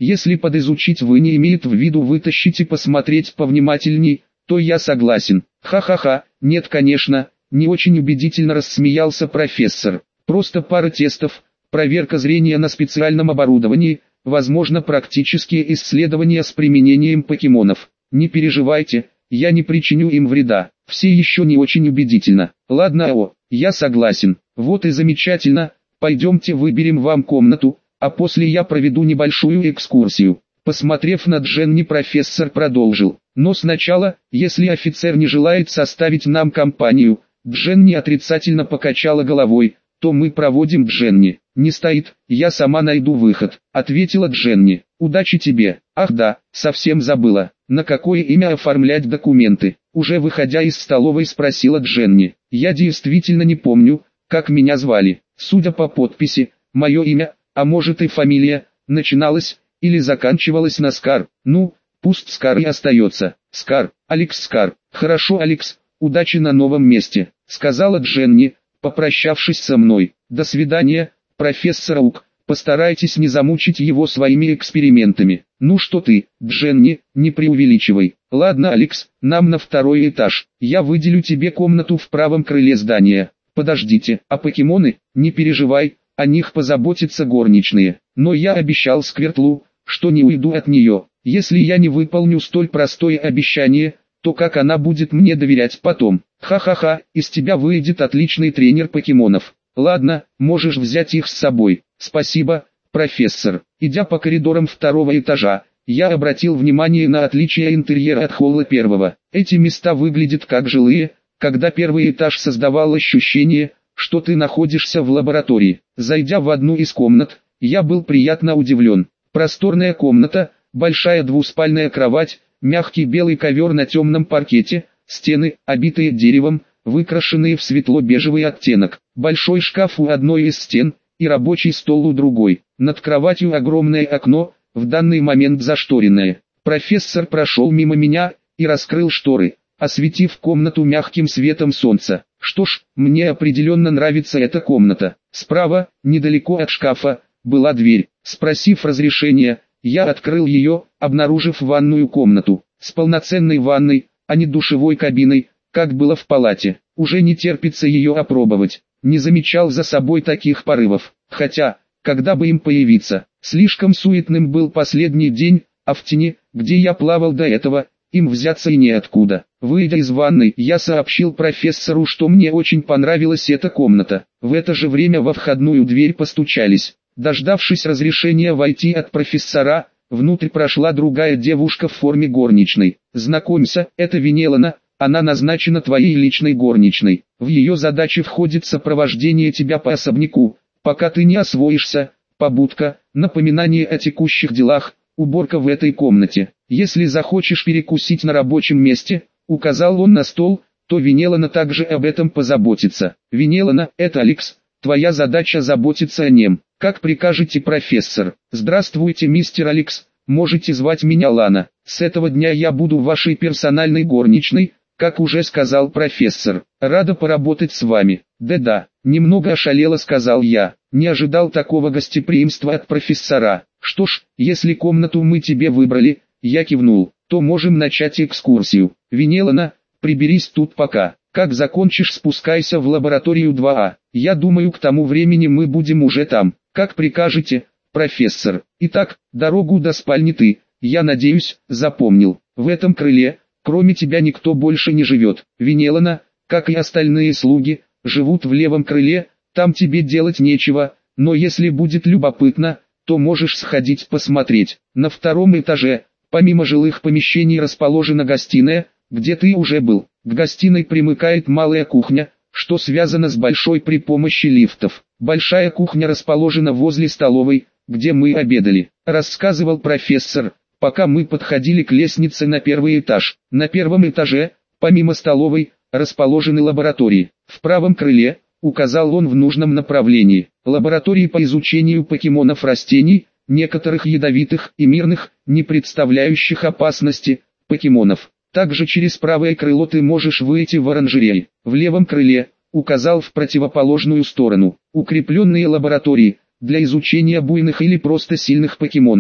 Если подизучить вы не имеет в виду вытащить и посмотреть повнимательней, то я согласен. Ха-ха-ха, нет конечно, не очень убедительно рассмеялся профессор. Просто пара тестов, проверка зрения на специальном оборудовании, возможно практические исследования с применением покемонов. Не переживайте, я не причиню им вреда. Все еще не очень убедительно. Ладно, я согласен. Вот и замечательно, пойдемте выберем вам комнату, а после я проведу небольшую экскурсию. Посмотрев на Дженни, профессор продолжил. Но сначала, если офицер не желает составить нам компанию, Дженни отрицательно покачала головой, то мы проводим Дженни. Не стоит, я сама найду выход, ответила Дженни. Удачи тебе. Ах да, совсем забыла. На какое имя оформлять документы? Уже выходя из столовой спросила Дженни. Я действительно не помню, как меня звали. Судя по подписи, мое имя, а может и фамилия, начиналась или заканчивалась на Скар. Ну, пусть Скар и остается. Скар, Алекс Скар. Хорошо, Алекс, удачи на новом месте, сказала Дженни, попрощавшись со мной. До свидания, профессор Ук. Постарайтесь не замучить его своими экспериментами. Ну что ты, Дженни, не преувеличивай. Ладно, Алекс, нам на второй этаж. Я выделю тебе комнату в правом крыле здания. Подождите, а покемоны? Не переживай, о них позаботятся горничные. Но я обещал Сквертлу, что не уйду от нее. Если я не выполню столь простое обещание, то как она будет мне доверять потом? Ха-ха-ха, из тебя выйдет отличный тренер покемонов. Ладно, можешь взять их с собой. Спасибо, профессор. Идя по коридорам второго этажа, я обратил внимание на отличия интерьера от холла первого. Эти места выглядят как жилые, когда первый этаж создавал ощущение, что ты находишься в лаборатории. Зайдя в одну из комнат, я был приятно удивлен. Просторная комната, большая двуспальная кровать, мягкий белый ковер на темном паркете, стены, обитые деревом, выкрашенные в светло-бежевый оттенок, большой шкаф у одной из стен и рабочий стол у другой. Над кроватью огромное окно, в данный момент зашторенное. Профессор прошел мимо меня и раскрыл шторы, осветив комнату мягким светом солнца. Что ж, мне определенно нравится эта комната. Справа, недалеко от шкафа, была дверь. Спросив разрешения, я открыл ее, обнаружив ванную комнату, с полноценной ванной, а не душевой кабиной, как было в палате. Уже не терпится ее опробовать. Не замечал за собой таких порывов. Хотя, когда бы им появиться, слишком суетным был последний день, а в тени, где я плавал до этого, им взяться и неоткуда. Выйдя из ванной, я сообщил профессору, что мне очень понравилась эта комната. В это же время во входную дверь постучались. Дождавшись разрешения войти от профессора, внутрь прошла другая девушка в форме горничной. «Знакомься, это Венелана, она назначена твоей личной горничной. В ее задачи входит сопровождение тебя по особняку, пока ты не освоишься, побудка, напоминание о текущих делах, уборка в этой комнате. Если захочешь перекусить на рабочем месте», указал он на стол, то Венелана также об этом позаботится. «Венелана, это Алекс, твоя задача заботиться о нем. Как прикажете, профессор?» «Здравствуйте, мистер Алекс, можете звать меня Лана. С этого дня я буду вашей персональной горничной, как уже сказал профессор. Рада поработать с вами». «Да-да», немного ошалело сказал я. Не ожидал такого гостеприимства от профессора. «Что ж, если комнату мы тебе выбрали», я кивнул, «то можем начать экскурсию. Венелана, приберись тут пока. Как закончишь, спускайся в лабораторию 2А. Я думаю, к тому времени мы будем уже там. Как прикажете, профессор. Итак, дорогу до спальни ты, я надеюсь, запомнил. В этом крыле, кроме тебя никто больше не живет. Венелана, как и остальные слуги, живут в левом крыле, там тебе делать нечего, но если будет любопытно, то можешь сходить посмотреть. На втором этаже, помимо жилых помещений, расположена гостиная, где ты уже был. К гостиной примыкает малая кухня, что связано с большой при помощи лифтов. Большая кухня расположена возле столовой, где мы обедали, рассказывал профессор, пока мы подходили к лестнице на первый этаж. На первом этаже, помимо столовой, расположены лаборатории. В правом крыле, указал он в нужном направлении, лаборатории по изучению покемонов растений, некоторых ядовитых и мирных, не представляющих опасности, покемонов. Также через правое крыло ты можешь выйти в оранжерею. В левом крыле, указал в противоположную сторону, укрепленные лаборатории, для изучения буйных или просто сильных покемонов.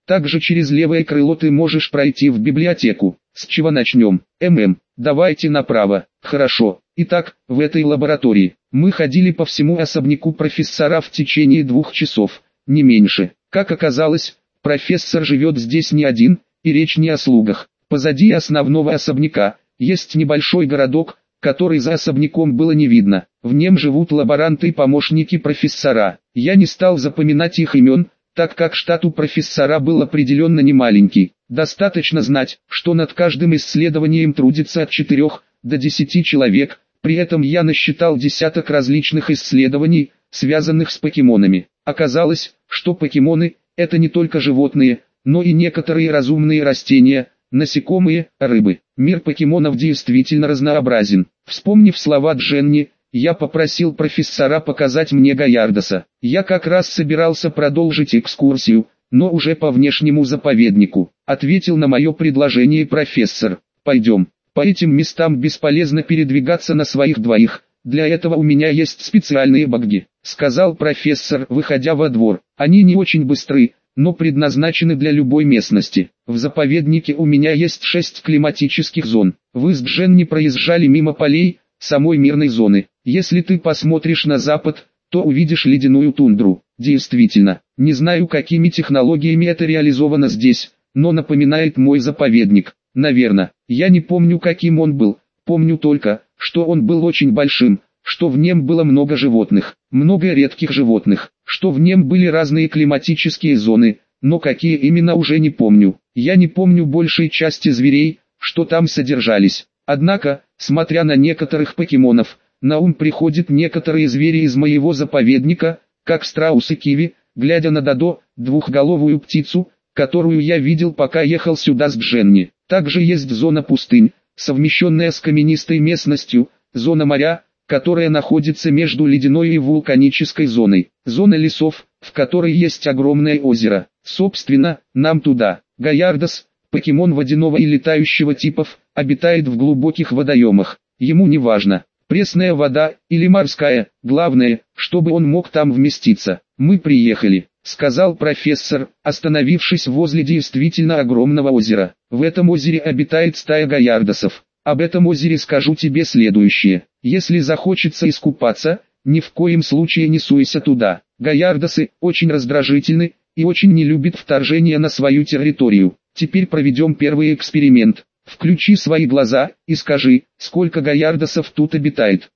Также через левое крыло ты можешь пройти в библиотеку. С чего начнем? Давайте направо. Хорошо. Итак, в этой лаборатории мы ходили по всему особняку профессора в течение 2 часов, не меньше. Как оказалось, профессор живет здесь не один, и речь не о слугах. Позади основного особняка есть небольшой городок, который за особняком было не видно. В нем живут лаборанты и помощники профессора. Я не стал запоминать их имен, так как штат у профессора был определенно не маленький. Достаточно знать, что над каждым исследованием трудится от 4 до 10 человек, при этом я насчитал десяток различных исследований, связанных с покемонами. Оказалось, что покемоны – это не только животные, но и некоторые разумные растения, насекомые, рыбы. Мир покемонов действительно разнообразен. Вспомнив слова Дженни, я попросил профессора показать мне Гаярдоса. Я как раз собирался продолжить экскурсию, но уже по внешнему заповеднику. Ответил на мое предложение профессор. Пойдем. По этим местам бесполезно передвигаться на своих двоих. Для этого у меня есть специальные багги, сказал профессор, выходя во двор. Они не очень быстры, но предназначены для любой местности. В заповеднике у меня есть 6 климатических зон. Вы с Дженни проезжали мимо полей, самой мирной зоны. Если ты посмотришь на запад, то увидишь ледяную тундру. Действительно, не знаю, какими технологиями это реализовано здесь, но напоминает мой заповедник. Наверное, я не помню, каким он был. Помню только, что он был очень большим, что в нем было много животных, много редких животных, что в нем были разные климатические зоны, но какие именно уже не помню. Я не помню большей части зверей, что там содержались. Однако, смотря на некоторых покемонов, на ум приходят некоторые звери из моего заповедника, как страус и киви, глядя на Додо, двухголовую птицу, которую я видел, пока ехал сюда с Дженни. Также есть зона пустынь, совмещенная с каменистой местностью, зона моря, которая находится между ледяной и вулканической зоной, зона лесов, в которой есть огромное озеро. Собственно, нам туда. Гаярдос, покемон водяного и летающего типов, обитает в глубоких водоемах. Ему не важно, пресная вода или морская, главное, чтобы он мог там вместиться. Мы приехали, сказал профессор, остановившись возле действительно огромного озера. В этом озере обитает стая гаярдосов. Об этом озере скажу тебе следующее. Если захочется искупаться, ни в коем случае не суйся туда. Гаярдосы очень раздражительны и очень не любят вторжения на свою территорию. Теперь проведем первый эксперимент. Включи свои глаза и скажи, сколько гаярдосов тут обитает.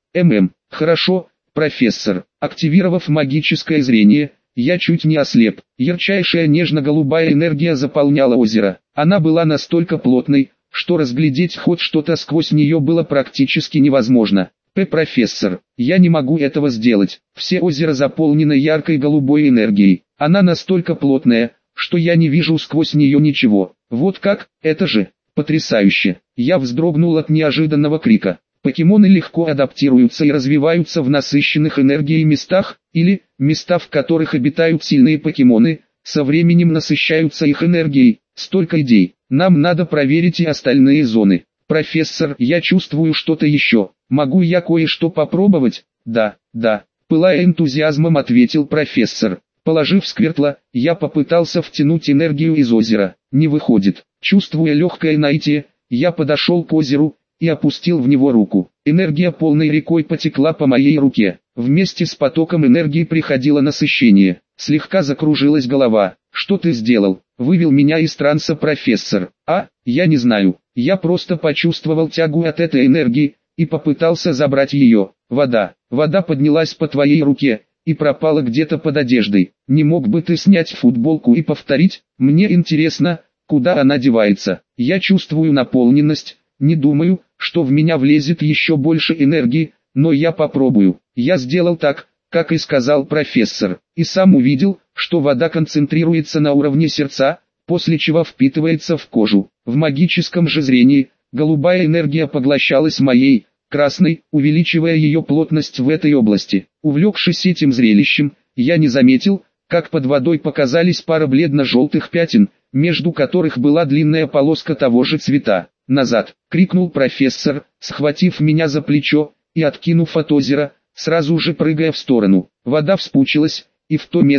Хорошо, профессор. Активировав магическое зрение, я чуть не ослеп. Ярчайшая нежно-голубая энергия заполняла озеро. Она была настолько плотной, что разглядеть хоть что-то сквозь нее было практически невозможно. Профессор, я не могу этого сделать. Все озеро заполнено яркой голубой энергией. Она настолько плотная, что я не вижу сквозь нее ничего. Вот как, это же потрясающе. Я вздрогнул от неожиданного крика. Покемоны легко адаптируются и развиваются в насыщенных энергией местах, или места, в которых обитают сильные покемоны, со временем насыщаются их энергией. Столько идей. Нам надо проверить и остальные зоны. Профессор, я чувствую что-то еще. Могу я кое-что попробовать? Да, пылая энтузиазмом, ответил профессор. Положив сквертло, я попытался втянуть энергию из озера. Не выходит. Чувствуя легкое наитие, я подошел к озеру и опустил в него руку. Энергия полной рекой потекла по моей руке. Вместе с потоком энергии приходило насыщение. Слегка закружилась голова. Что ты сделал? Вывел меня из транса профессор. Я не знаю. Я просто почувствовал тягу от этой энергии и попытался забрать ее. Вода поднялась по твоей руке и пропала где-то под одеждой. Не мог бы ты снять футболку и повторить? Мне интересно, куда она девается. Я чувствую наполненность, не думаю, что в меня влезет еще больше энергии, но я попробую. Я сделал так, как и сказал профессор, и сам увидел, что вода концентрируется на уровне сердца, после чего впитывается в кожу. В магическом же зрении, голубая энергия поглощалась моей, красной, увеличивая ее плотность в этой области. Увлекшись этим зрелищем, я не заметил, как под водой показались пара бледно-желтых пятен, между которых была длинная полоска того же цвета. «Назад!» — крикнул профессор, схватив меня за плечо и откинув от озера, сразу же прыгая в сторону. Вода вспучилась, и в то место,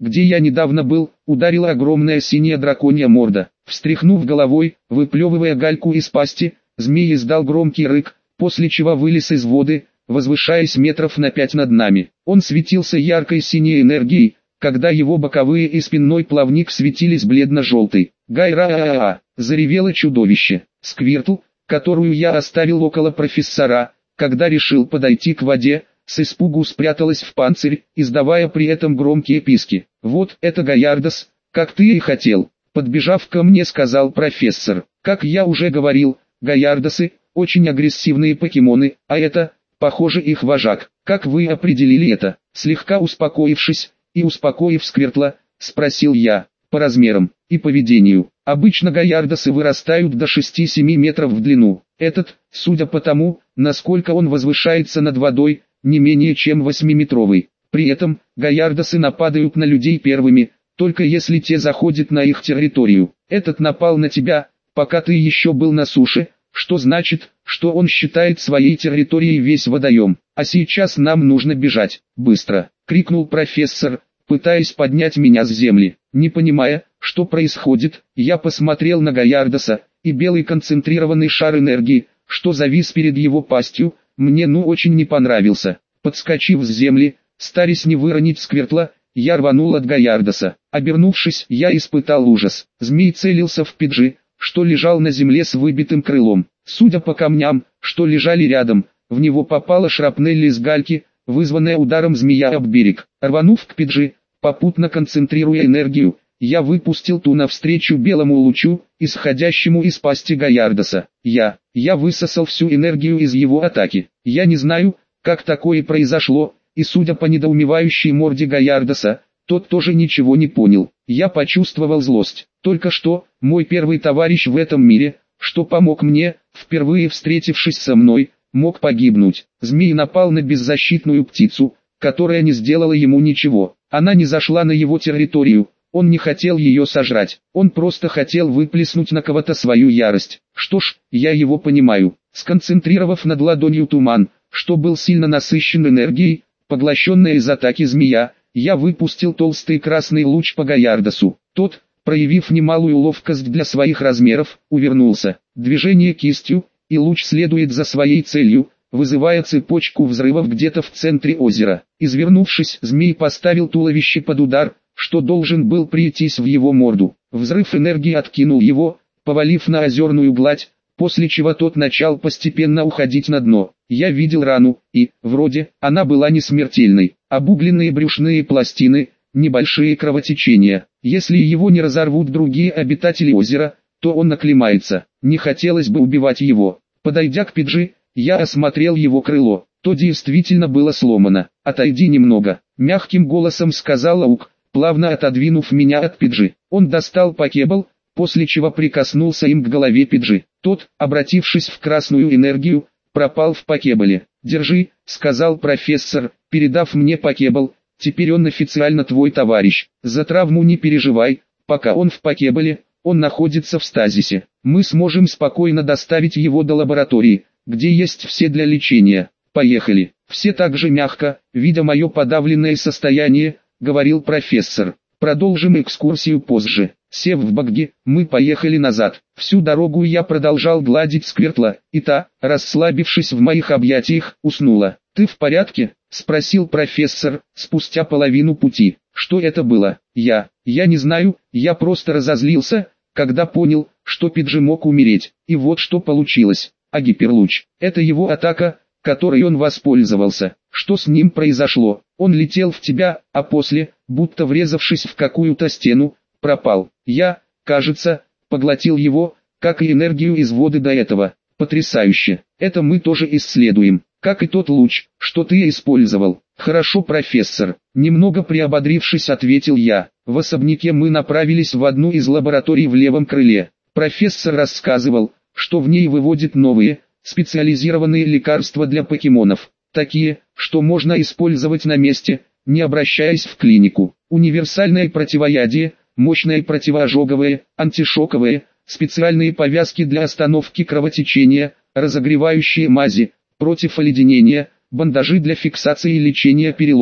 где я недавно был, ударила огромная синяя драконья морда. Встряхнув головой, выплевывая гальку из пасти, змей издал громкий рык, после чего вылез из воды, возвышаясь метров на 5 над нами. Он светился яркой синей энергией, когда его боковые и спинной плавник светились бледно-желтой. «Гайра-а-а-а!» — заревело чудовище. Сквиртл, которую я оставил около профессора, когда решил подойти к воде, с испугу спряталась в панцирь, издавая при этом громкие писки. «Вот это Гаярдос, как ты и хотел!» Подбежав ко мне, сказал профессор. «Как я уже говорил, Гаярдосы – очень агрессивные покемоны, а это, похоже, их вожак. Как вы определили это?» Слегка успокоившись и успокоив Сквиртла, спросил я. «По размерам и поведению. Обычно Гаярдосы вырастают до 6-7 метров в длину. Этот, судя по тому, насколько он возвышается над водой, не менее чем 8-метровый. При этом, Гаярдосы нападают на людей первыми, только если те заходят на их территорию. Этот напал на тебя, пока ты еще был на суше, что значит, что он считает своей территорией весь водоем. А сейчас нам нужно бежать, быстро!» — крикнул профессор, пытаясь поднять меня с земли. Не понимая, что происходит, я посмотрел на Гаярдоса, и белый концентрированный шар энергии, что завис перед его пастью, мне очень не понравился. Подскочив с земли, стараясь не выронить Сквиртла, я рванул от Гаярдоса. Обернувшись, я испытал ужас. Змей целился в Пиджи, что лежал на земле с выбитым крылом. Судя по камням, что лежали рядом, в него попала шрапнель из гальки, вызванная ударом змея об берег. Рванув к Пиджи, попутно концентрируя энергию, я выпустил ту навстречу белому лучу, исходящему из пасти Гаярдоса. Я высосал всю энергию из его атаки. Я не знаю, как такое произошло, и судя по недоумевающей морде Гаярдоса, тот тоже ничего не понял. Я почувствовал злость. Только что, мой первый товарищ в этом мире, что помог мне, впервые встретившись со мной, мог погибнуть. Змей напал на беззащитную птицу, которая не сделала ему ничего. Она не зашла на его территорию, он не хотел ее сожрать. Он просто хотел выплеснуть на кого-то свою ярость. Что ж, я его понимаю. Сконцентрировав над ладонью туман, что был сильно насыщен энергией, поглощенная из атаки змея, я выпустил толстый красный луч по Гаярдосу. Тот, проявив немалую ловкость для своих размеров, увернулся. Движение кистью, и луч следует за своей целью, вызывая цепочку взрывов где-то в центре озера. Извернувшись, змей поставил туловище под удар, что должен был прийтись в его морду. Взрыв энергии откинул его, повалив на озерную гладь, после чего тот начал постепенно уходить на дно. Я видел рану, и, вроде, она была не смертельной. Обугленные брюшные пластины, небольшие кровотечения. Если его не разорвут другие обитатели озера, то он оклемается. Не хотелось бы убивать его. Подойдя к Пиджи, я осмотрел его крыло. То действительно было сломано. «Отойди немного», — мягким голосом сказал Аук, плавно отодвинув меня от Пиджи. Он достал покебл, после чего прикоснулся им к голове Пиджи. Тот, обратившись в красную энергию, пропал в покебле. «Держи», — сказал профессор, передав мне покебл, «теперь он официально твой товарищ. За травму не переживай, пока он в покебле, он находится в стазисе. Мы сможем спокойно доставить его до лаборатории, где есть все для лечения. Поехали». Все так же мягко, видя мое подавленное состояние, говорил профессор. «Продолжим экскурсию позже». Сев в багги, мы поехали назад. Всю дорогу я продолжал гладить Сквиртла, и та, расслабившись в моих объятиях, уснула. «Ты в порядке?» — спросил профессор, спустя половину пути. «Что это было?» Я не знаю, я просто разозлился, когда понял, что Пиджи мог умереть. И вот что получилось. А гиперлуч — это его атака, которой он воспользовался. Что с ним произошло? Он летел в тебя, а после, будто врезавшись в какую-то стену, пропал. Я, кажется, поглотил его, как и энергию из воды до этого. Потрясающе. Это мы тоже исследуем, как и тот луч, что ты использовал. Хорошо, профессор. Немного приободрившись, ответил я. В особняке мы направились в одну из лабораторий в левом крыле. Профессор рассказывал, что в ней выводят новые, специализированные лекарства для покемонов. Такие, что можно использовать на месте, не обращаясь в клинику. Универсальное противоядие, мощное противоожоговое, антишоковое, специальные повязки для остановки кровотечения, разогревающие мази, против оледенения, бандажи для фиксации и лечения переломов.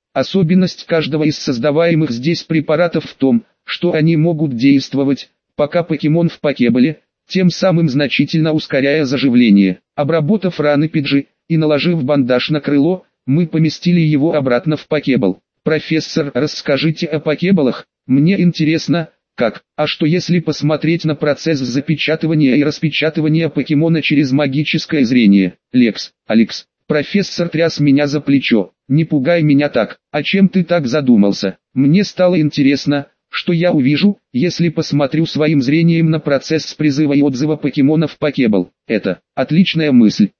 Особенность каждого из создаваемых здесь препаратов в том, что они могут действовать, пока покемон в покеболе, тем самым значительно ускоряя заживление. Обработав раны Пиджи и наложив бандаж на крыло, мы поместили его обратно в покебол. «Профессор, расскажите о покеболах, мне интересно, как, а что если посмотреть на процесс запечатывания и распечатывания покемона через магическое зрение?» «Алекс, профессор тряс меня за плечо, не пугай меня так, а чем ты так задумался? Мне стало интересно, что я увижу, если посмотрю своим зрением на процесс призыва и отзыва покемона в покебол. Это отличная мысль,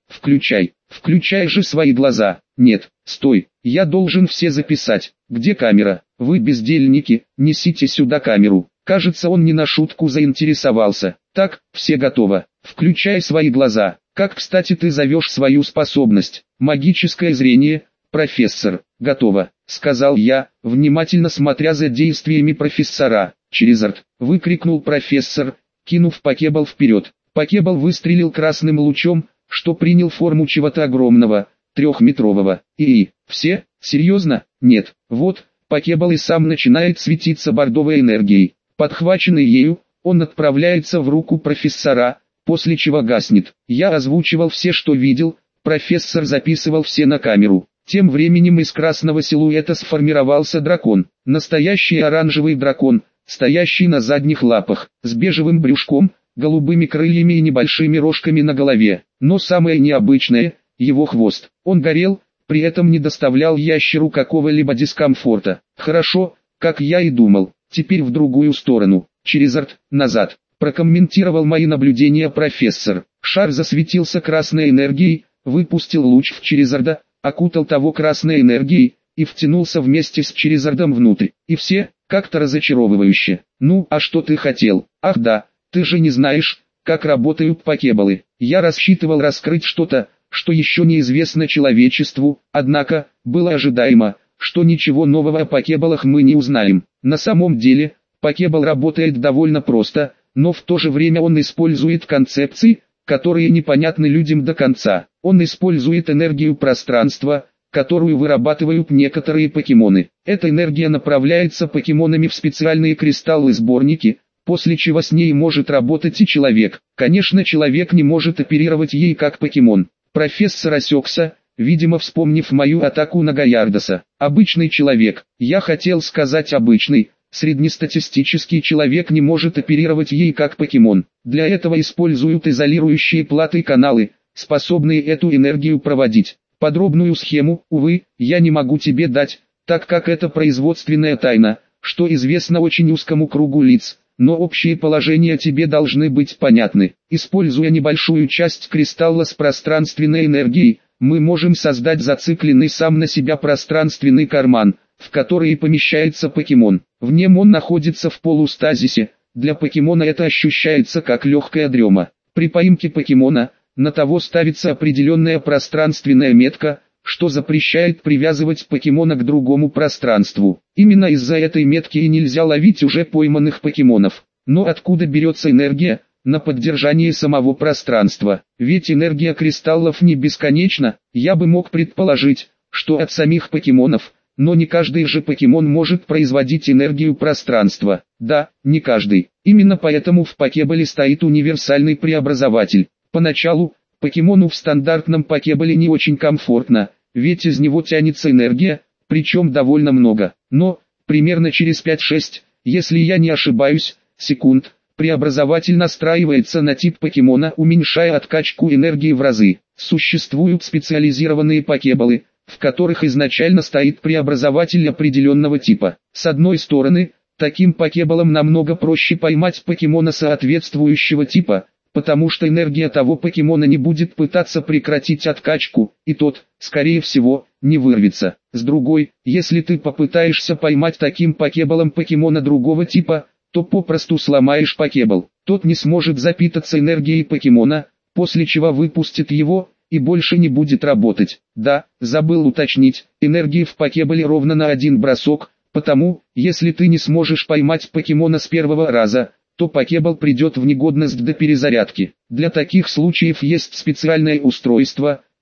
включай же свои глаза. Нет, стой, я должен все записать. Где камера? Вы бездельники, несите сюда камеру». Кажется, он не на шутку заинтересовался. «Так, все готово. Включай свои глаза. Как, кстати, ты зовешь свою способность?» «Магическое зрение, профессор». «Готово», — сказал я, внимательно смотря за действиями профессора. «Черизард!» — выкрикнул профессор, кинув покебол вперед. Покебол выстрелил красным лучом, что принял форму чего-то огромного, 3-метрового. Все? Серьезно? Нет. Вот, покебол и сам начинает светиться бордовой энергией. Подхваченный ею, он отправляется в руку профессора, после чего гаснет. Я озвучивал все, что видел, профессор записывал все на камеру. Тем временем из красного силуэта сформировался дракон. Настоящий оранжевый дракон, стоящий на задних лапах, с бежевым брюшком, голубыми крыльями и небольшими рожками на голове. Но самое необычное – его хвост. Он горел, при этом не доставлял ящеру какого-либо дискомфорта. «Хорошо, как я и думал. Теперь в другую сторону. Черизард, назад», – прокомментировал мои наблюдения профессор. Шар засветился красной энергией, выпустил луч в Черизарда, окутал того красной энергией, и втянулся вместе с Черизардом внутрь. И все, как-то разочаровывающе. «Ну, а что ты хотел? Ах да, ты же не знаешь, как работают покеболы». Я рассчитывал раскрыть что-то, что еще неизвестно человечеству, однако, было ожидаемо, что ничего нового о покеболах мы не узнаем. На самом деле, покебол работает довольно просто, но в то же время он использует концепции, которые непонятны людям до конца. Он использует энергию пространства, которую вырабатывают некоторые покемоны. Эта энергия направляется покемонами в специальные кристаллы-сборники, после чего с ней может работать и человек. Конечно, человек не может оперировать ей как покемон. Профессор осекся, видимо вспомнив мою атаку на Гаярдоса. Обычный человек, я хотел сказать обычный, среднестатистический человек не может оперировать ей как покемон. Для этого используют изолирующие платы каналы, способные эту энергию проводить. Подробную схему, увы, я не могу тебе дать, так как это производственная тайна, что известно очень узкому кругу лиц, но общие положения тебе должны быть понятны. Используя небольшую часть кристалла с пространственной энергией, мы можем создать зацикленный сам на себя пространственный карман, в который помещается покемон. В нем он находится в полустазисе, для покемона это ощущается как легкая дрема. При поимке покемона, на того ставится определенная пространственная метка, что запрещает привязывать покемона к другому пространству. Именно из-за этой метки и нельзя ловить уже пойманных покемонов. Но откуда берется энергия на поддержание самого пространства? Ведь энергия кристаллов не бесконечна. Я бы мог предположить, что от самих покемонов, но не каждый же покемон может производить энергию пространства. Да, не каждый. Именно поэтому в покеболе стоит универсальный преобразователь. Поначалу, покемону в стандартном покеболе не очень комфортно, ведь из него тянется энергия, причем довольно много. Но, примерно через 5-6, если я не ошибаюсь, секунд, преобразователь настраивается на тип покемона, уменьшая откачку энергии в разы. Существуют специализированные покеболы, в которых изначально стоит преобразователь определенного типа. С одной стороны, таким покеболам намного проще поймать покемона соответствующего типа, потому что энергия того покемона не будет пытаться прекратить откачку, и тот, скорее всего, не вырвется. С другой, если ты попытаешься поймать таким покеболом покемона другого типа, то попросту сломаешь покебол. Тот не сможет запитаться энергией покемона, после чего выпустит его, и больше не будет работать. Да, забыл уточнить, энергии в покеболе ровно на один бросок, потому, если ты не сможешь поймать покемона с первого раза, то покебол придет в негодность до перезарядки. Для таких случаев есть специальное устройство,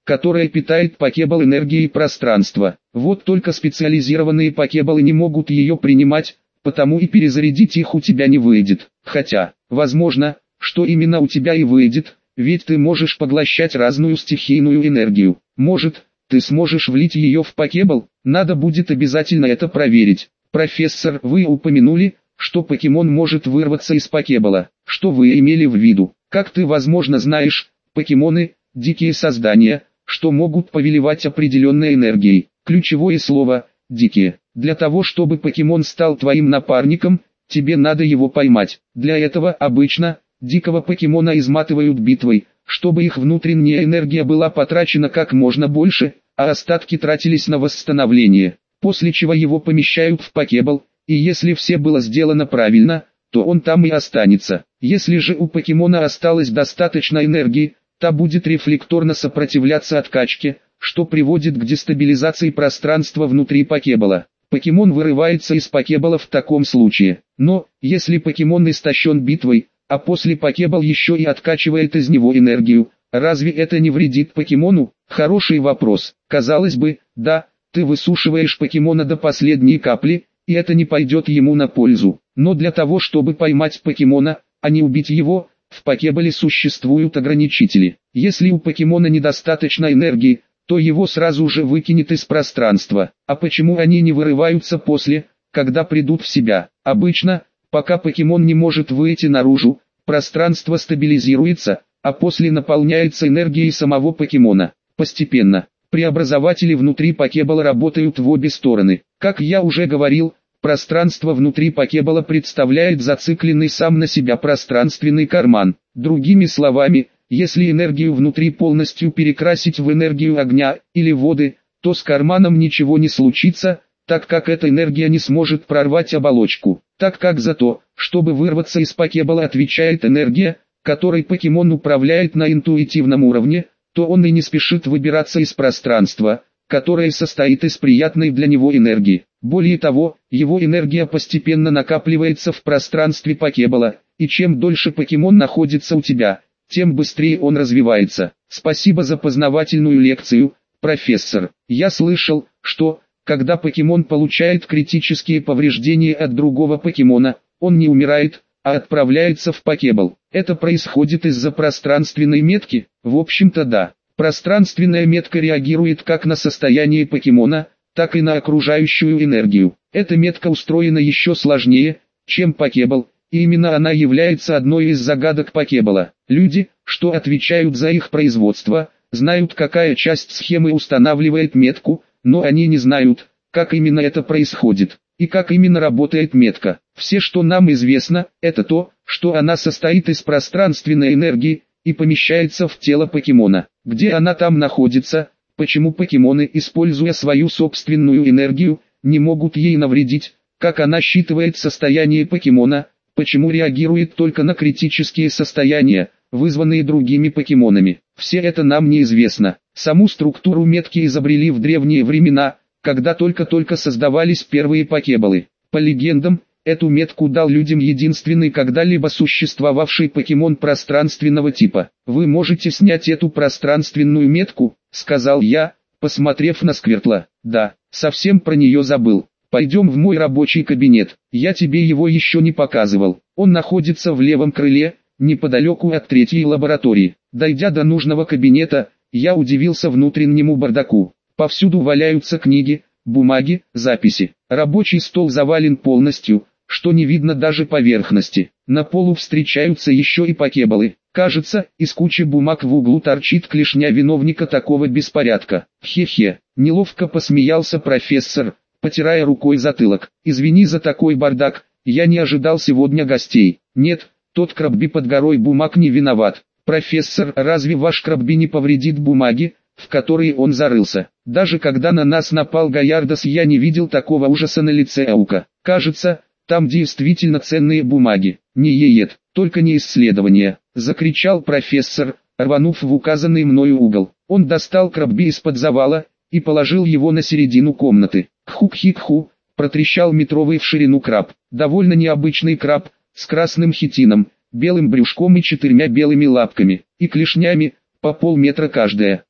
которая питает покебал энергией пространства. Вот только специализированные покебалы не могут ее принимать, потому и перезарядить их у тебя не выйдет. Хотя, возможно, что именно у тебя и выйдет, ведь ты можешь поглощать разную стихийную энергию. Может, ты сможешь влить ее в покебал? Надо будет обязательно это проверить. Профессор, вы упомянули, что покемон может вырваться из покебала. Что вы имели в виду? Как ты возможно знаешь, покемоны – дикие создания, что могут повелевать определенной энергией. Ключевое слово – дикие. Для того чтобы покемон стал твоим напарником, тебе надо его поймать. Для этого обычно дикого покемона изматывают битвой, чтобы их внутренняя энергия была потрачена как можно больше, а остатки тратились на восстановление. После чего его помещают в покебал, и если все было сделано правильно, то он там и останется. Если же у покемона осталось достаточно энергии, та будет рефлекторно сопротивляться откачке, что приводит к дестабилизации пространства внутри покебала. Покемон вырывается из покебала в таком случае. Но, если покемон истощен битвой, а после покебал еще и откачивает из него энергию, разве это не вредит покемону? Хороший вопрос. Казалось бы, да, ты высушиваешь покемона до последней капли, и это не пойдет ему на пользу. Но для того чтобы поймать покемона, а не убить его, в покебале существуют ограничители. Если у покемона недостаточно энергии, то его сразу же выкинет из пространства. А почему они не вырываются после, когда придут в себя? Обычно, пока покемон не может выйти наружу, пространство стабилизируется, а после наполняется энергией самого покемона. Постепенно, преобразователи внутри покебала работают в обе стороны. Как я уже говорил, пространство внутри покебала представляет зацикленный сам на себя пространственный карман. Другими словами, если энергию внутри полностью перекрасить в энергию огня или воды, то с карманом ничего не случится, так как эта энергия не сможет прорвать оболочку. Так как за то, чтобы вырваться из покебала отвечает энергия, которой покемон управляет на интуитивном уровне, то он и не спешит выбираться из пространства, которое состоит из приятной для него энергии. Более того, его энергия постепенно накапливается в пространстве покебала, и чем дольше покемон находится у тебя, тем быстрее он развивается. Спасибо за познавательную лекцию, профессор. Я слышал, что, когда покемон получает критические повреждения от другого покемона, он не умирает, а отправляется в покебал. Это происходит из-за пространственной метки? В общем-то да. Пространственная метка реагирует как на состояние покемона, так и на окружающую энергию. Эта метка устроена еще сложнее, чем покебал, и именно она является одной из загадок покебала. Люди, что отвечают за их производство, знают, какая часть схемы устанавливает метку, но они не знают, как именно это происходит, и как именно работает метка. Все, что нам известно, это то, что она состоит из пространственной энергии, и помещается в тело покемона. Где она там находится, почему покемоны, используя свою собственную энергию, не могут ей навредить, как она считывает состояние покемона, почему реагирует только на критические состояния, вызванные другими покемонами. Все это нам неизвестно. Саму структуру метки изобрели в древние времена, когда только-только создавались первые покебалы. По легендам, эту метку дал людям единственный когда-либо существовавший покемон пространственного типа. «Вы можете снять эту пространственную метку», — сказал я, посмотрев на Сквиртла. «Да, совсем про нее забыл. Пойдем в мой рабочий кабинет, я тебе его еще не показывал. Он находится в левом крыле, неподалеку от третьей лаборатории». Дойдя до нужного кабинета, я удивился внутреннему бардаку. Повсюду валяются книги, бумаги, записи. Рабочий стол завален полностью, что не видно даже поверхности. На полу встречаются еще и покебалы. Кажется, из кучи бумаг в углу торчит клешня виновника такого беспорядка. Хе-хе, неловко посмеялся профессор, потирая рукой затылок. Извини за такой бардак, я не ожидал сегодня гостей. Нет, тот Крабби под горой бумаг не виноват. Профессор, разве ваш Крабби не повредит бумаги, в которые он зарылся? Даже когда на нас напал Гаярдос, я не видел такого ужаса на лице Аука. Кажется, там действительно ценные бумаги. Не ЕЕД, только не исследования, закричал профессор, рванув в указанный мною угол. Он достал Крабби из-под завала и положил его на середину комнаты. Кху-кхи-кху, протрещал метровый в ширину краб. Довольно необычный краб, с красным хитином, белым брюшком и 4 белыми лапками, и клешнями, по полметра каждая.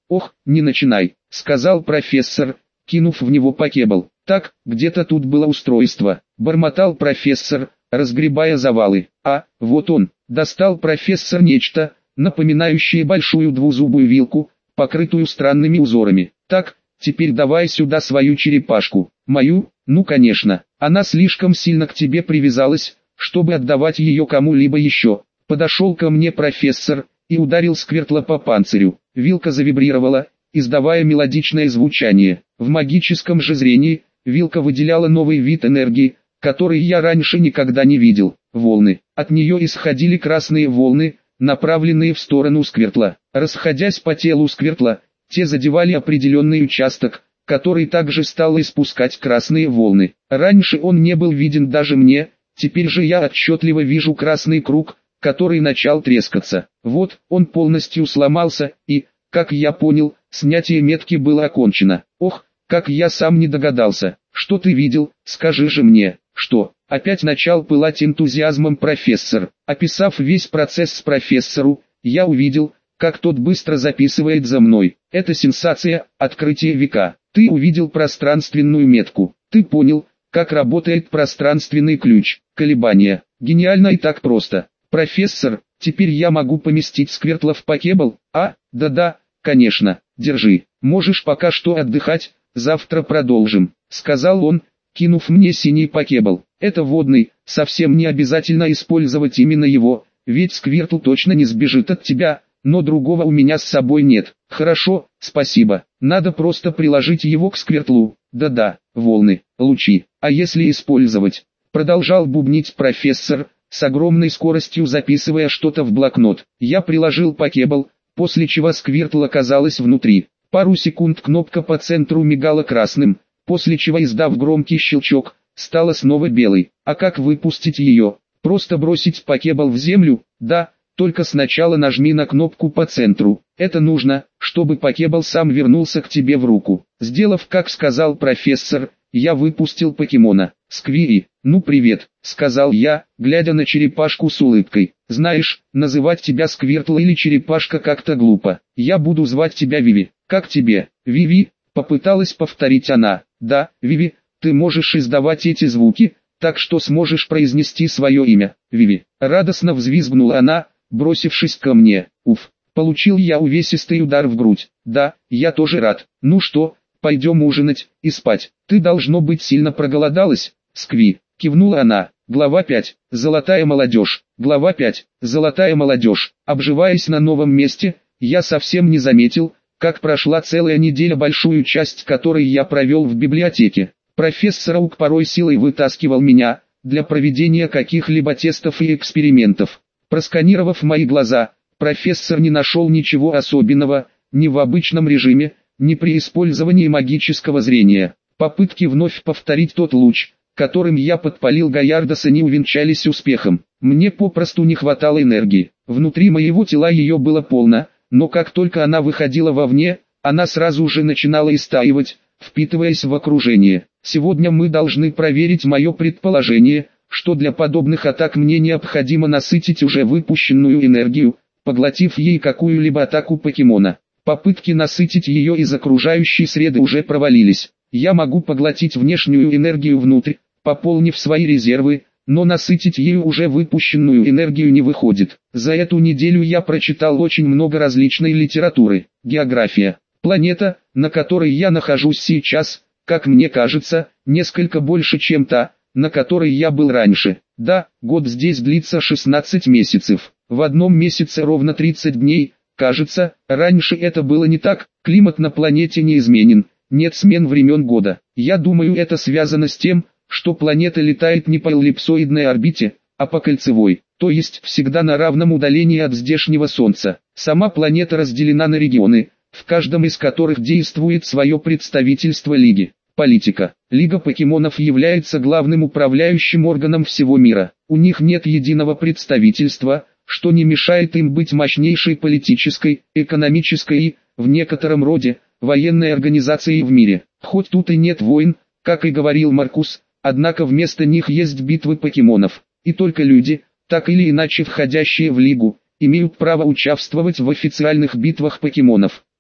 «Ох, не начинай», — сказал профессор, кинув в него покебл. «Так, где-то тут было устройство», — бормотал профессор, разгребая завалы. «А, вот он», — достал профессор нечто, напоминающее большую двузубую вилку, покрытую странными узорами. «Так, теперь давай сюда свою черепашку». «Мою? Ну конечно, она слишком сильно к тебе привязалась, чтобы отдавать ее кому-либо еще». Подошел ко мне профессор и ударил Сквиртла по панцирю. Вилка завибрировала, издавая мелодичное звучание. В магическом же зрении вилка выделяла новый вид энергии, который я раньше никогда не видел. Волны. От нее исходили красные волны, направленные в сторону Сквиртла. Расходясь по телу Сквиртла, те задевали определенный участок, который также стал испускать красные волны. Раньше он не был виден даже мне, теперь же я отчетливо вижу красный круг, который начал трескаться. Вот, он полностью сломался, и, как я понял, снятие метки было окончено. Ох, как я сам не догадался. Что ты видел, скажи же мне. Что? Опять начал пылать энтузиазмом профессор. Описав весь процесс профессору, я увидел, как тот быстро записывает за мной. Это сенсация, открытие века. Ты увидел пространственную метку. Ты понял, как работает пространственный ключ. Колебания. Гениально и так просто. «Профессор, теперь я могу поместить Сквиртла в покебл?» «А, да-да, конечно, держи, можешь пока что отдыхать, завтра продолжим», — сказал он, кинув мне синий покебл. «Это водный, совсем не обязательно использовать именно его, ведь Сквиртл точно не сбежит от тебя, но другого у меня с собой нет». «Хорошо, спасибо, надо просто приложить его к Сквиртлу». «Да-да, волны, лучи, а если использовать?» Продолжал бубнить профессор, с огромной скоростью записывая что-то в блокнот. Я приложил покебл, после чего Сквиртл оказалась внутри. Пару секунд кнопка по центру мигала красным, после чего, издав громкий щелчок, стала снова белой. А как выпустить ее? Просто бросить покебл в землю? Да, только сначала нажми на кнопку по центру. Это нужно, чтобы покебл сам вернулся к тебе в руку. Сделав, как сказал профессор, я выпустил покемона. «Сквири, ну привет», — сказал я, глядя на черепашку с улыбкой. «Знаешь, называть тебя Сквиртл или черепашка как-то глупо. Я буду звать тебя Виви. Как тебе?» «Виви», — попыталась повторить она. «Да, Виви, ты можешь издавать эти звуки, так что сможешь произнести свое имя». «Виви», — радостно взвизгнула она, бросившись ко мне. Уф, получил я увесистый удар в грудь. «Да, я тоже рад. Ну что, пойдем ужинать и спать. Ты должно быть сильно проголодалась». «Скви», — кивнула она. Глава 5. Золотая молодежь. Глава 5. Золотая молодежь. Обживаясь на новом месте, я совсем не заметил, как прошла целая неделя, большую часть которой я провел в библиотеке. Профессор Аук порой силой вытаскивал меня, для проведения каких-либо тестов и экспериментов. Просканировав мои глаза, профессор не нашел ничего особенного, ни в обычном режиме, ни при использовании магического зрения. Попытки вновь повторить тот луч, которым я подпалил Гаярдоса, не увенчались успехом. Мне попросту не хватало энергии. Внутри моего тела ее было полно, но как только она выходила вовне, она сразу же начинала истаивать, впитываясь в окружение. Сегодня мы должны проверить мое предположение, что для подобных атак мне необходимо насытить уже выпущенную энергию, поглотив ей какую-либо атаку покемона. Попытки насытить ее из окружающей среды уже провалились. Я могу поглотить внешнюю энергию внутрь, пополнив свои резервы, но насытить ею уже выпущенную энергию не выходит. За эту неделю я прочитал очень много различной литературы. География. Планета, на которой я нахожусь сейчас, как мне кажется, несколько больше, чем та, на которой я был раньше. Да, год здесь длится 16 месяцев. В одном месяце ровно 30 дней, кажется, раньше это было не так. Климат на планете не изменен, нет смен времен года. Я думаю, это связано с тем, что планета летает не по эллипсоидной орбите, а по кольцевой, то есть всегда на равном удалении от здешнего Солнца. Сама планета разделена на регионы, в каждом из которых действует свое представительство Лиги. Политика. Лига покемонов является главным управляющим органом всего мира. У них нет единого представительства, что не мешает им быть мощнейшей политической, экономической и, в некотором роде, военной организацией в мире. Хоть тут и нет войн, как и говорил Маркус, однако вместо них есть битвы покемонов, и только люди, так или иначе входящие в Лигу, имеют право участвовать в официальных битвах покемонов.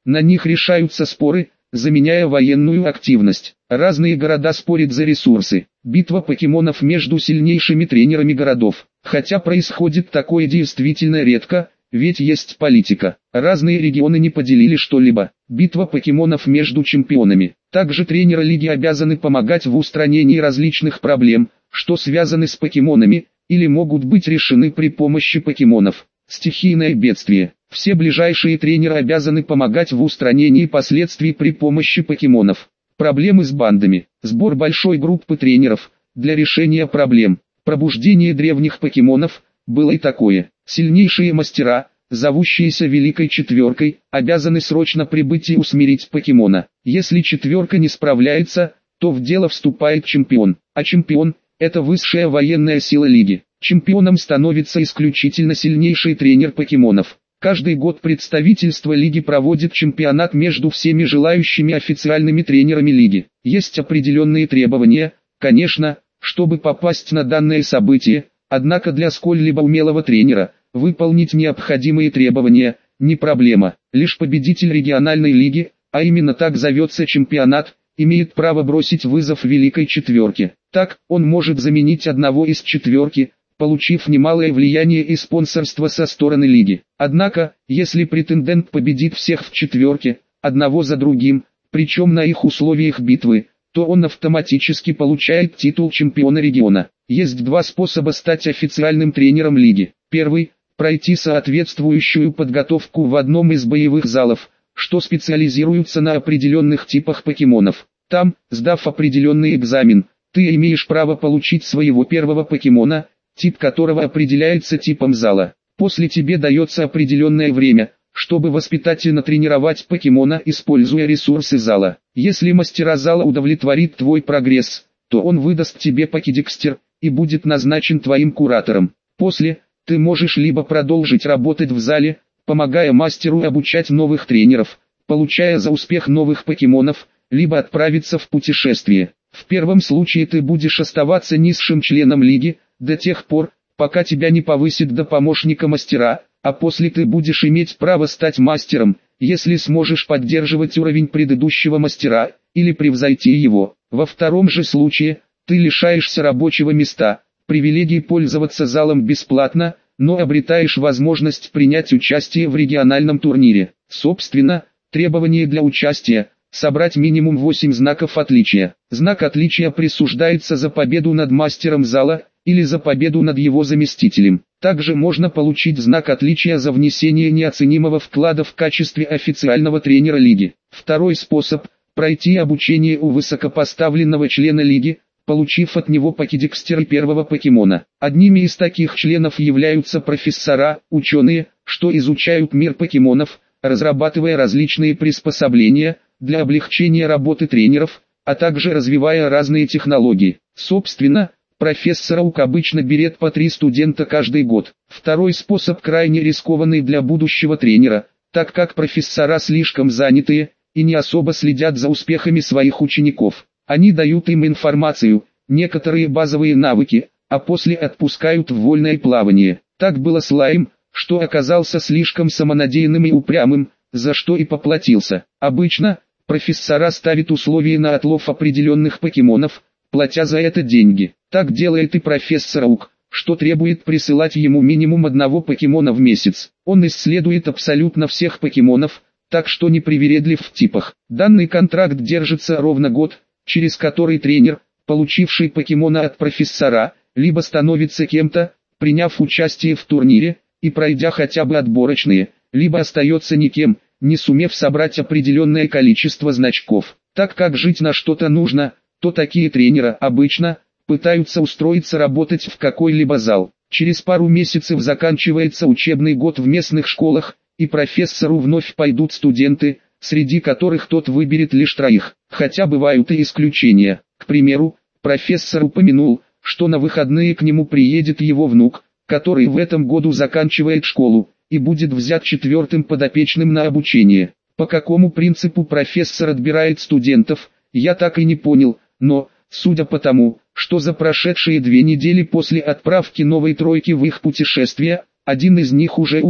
На них решаются споры, заменяя военную активность. Разные города спорят за ресурсы. Битва покемонов между сильнейшими тренерами городов. Хотя происходит такое действительно редко, ведь есть политика. Разные регионы не поделили что-либо. Битва покемонов между чемпионами. Также тренеры лиги обязаны помогать в устранении различных проблем, что связаны с покемонами, или могут быть решены при помощи покемонов. Стихийное бедствие. Все ближайшие тренеры обязаны помогать в устранении последствий при помощи покемонов. Проблемы с бандами. Сбор большой группы тренеров для решения проблем. Пробуждение древних покемонов. Было и такое. Сильнейшие мастера, зовущиеся Великой Четверкой, обязаны срочно прибыть и усмирить покемона. Если четверка не справляется, то в дело вступает чемпион. А чемпион – это высшая военная сила лиги. Чемпионом становится исключительно сильнейший тренер покемонов. Каждый год представительство лиги проводит чемпионат между всеми желающими официальными тренерами лиги. Есть определенные требования, конечно, чтобы попасть на данное событие, однако для сколь-либо умелого тренера выполнить необходимые требования не проблема. Лишь победитель региональной лиги, а именно так зовется чемпионат, имеет право бросить вызов Великой Четверке. Так, он может заменить одного из четверки, получив немалое влияние и спонсорство со стороны лиги. Однако, если претендент победит всех в четверке, одного за другим, причем на их условиях битвы, то он автоматически получает титул чемпиона региона. Есть два способа стать официальным тренером лиги. Первый – пройти соответствующую подготовку в одном из боевых залов, что специализируются на определенных типах покемонов. Там, сдав определенный экзамен, ты имеешь право получить своего первого покемона, тип которого определяется типом зала. После тебе дается определенное время, чтобы воспитательно тренировать покемона, используя ресурсы зала. Если мастера зала удовлетворит твой прогресс, то он выдаст тебе покедекстер и будет назначен твоим куратором. После, ты можешь либо продолжить работать в зале, помогая мастеру обучать новых тренеров, получая за успех новых покемонов, либо отправиться в путешествие. В первом случае ты будешь оставаться низшим членом лиги, до тех пор, пока тебя не повысит до помощника мастера, а после ты будешь иметь право стать мастером, если сможешь поддерживать уровень предыдущего мастера, или превзойти его. Во втором же случае, ты лишаешься рабочего места, привилегии пользоваться залом бесплатно, но обретаешь возможность принять участие в региональном турнире. Собственно, требование для участия – собрать минимум 8 знаков отличия. Знак отличия присуждается за победу над мастером зала, или за победу над его заместителем. Также можно получить знак отличия за внесение неоценимого вклада в качестве официального тренера лиги. Второй способ – пройти обучение у высокопоставленного члена лиги, получив от него покедекстер первого покемона. Одними из таких членов являются профессора, ученые, что изучают мир покемонов, разрабатывая различные приспособления для облегчения работы тренеров, а также развивая разные технологии. Собственно, профессор Оук обычно берет по 3 студента каждый год. Второй способ крайне рискованный для будущего тренера, так как профессора слишком занятые и не особо следят за успехами своих учеников. Они дают им информацию, некоторые базовые навыки, а после отпускают в вольное плавание. Так было с Лаем, что оказался слишком самонадеянным и упрямым, за что и поплатился. Обычно, профессора ставят условия на отлов определенных покемонов, платя за это деньги. Так делает и профессор Оук, что требует присылать ему минимум одного покемона в месяц. Он исследует абсолютно всех покемонов, так что не привередлив в типах. Данный контракт держится ровно год, через который тренер, получивший покемона от профессора, либо становится кем-то, приняв участие в турнире, и пройдя хотя бы отборочные, либо остается никем, не сумев собрать определенное количество значков. Так как жить на что-то нужно, то такие тренеры обычно пытаются устроиться работать в какой-либо зал. Через пару месяцев заканчивается учебный год в местных школах, и профессору вновь пойдут студенты, среди которых тот выберет лишь 3, хотя бывают и исключения. К примеру, профессор упомянул, что на выходные к нему приедет его внук, который в этом году заканчивает школу, и будет взят 4-м подопечным на обучение. По какому принципу профессор отбирает студентов, я так и не понял, но, судя по тому, что за прошедшие 2 недели после отправки новой 3 в их путешествие, один из них уже умер,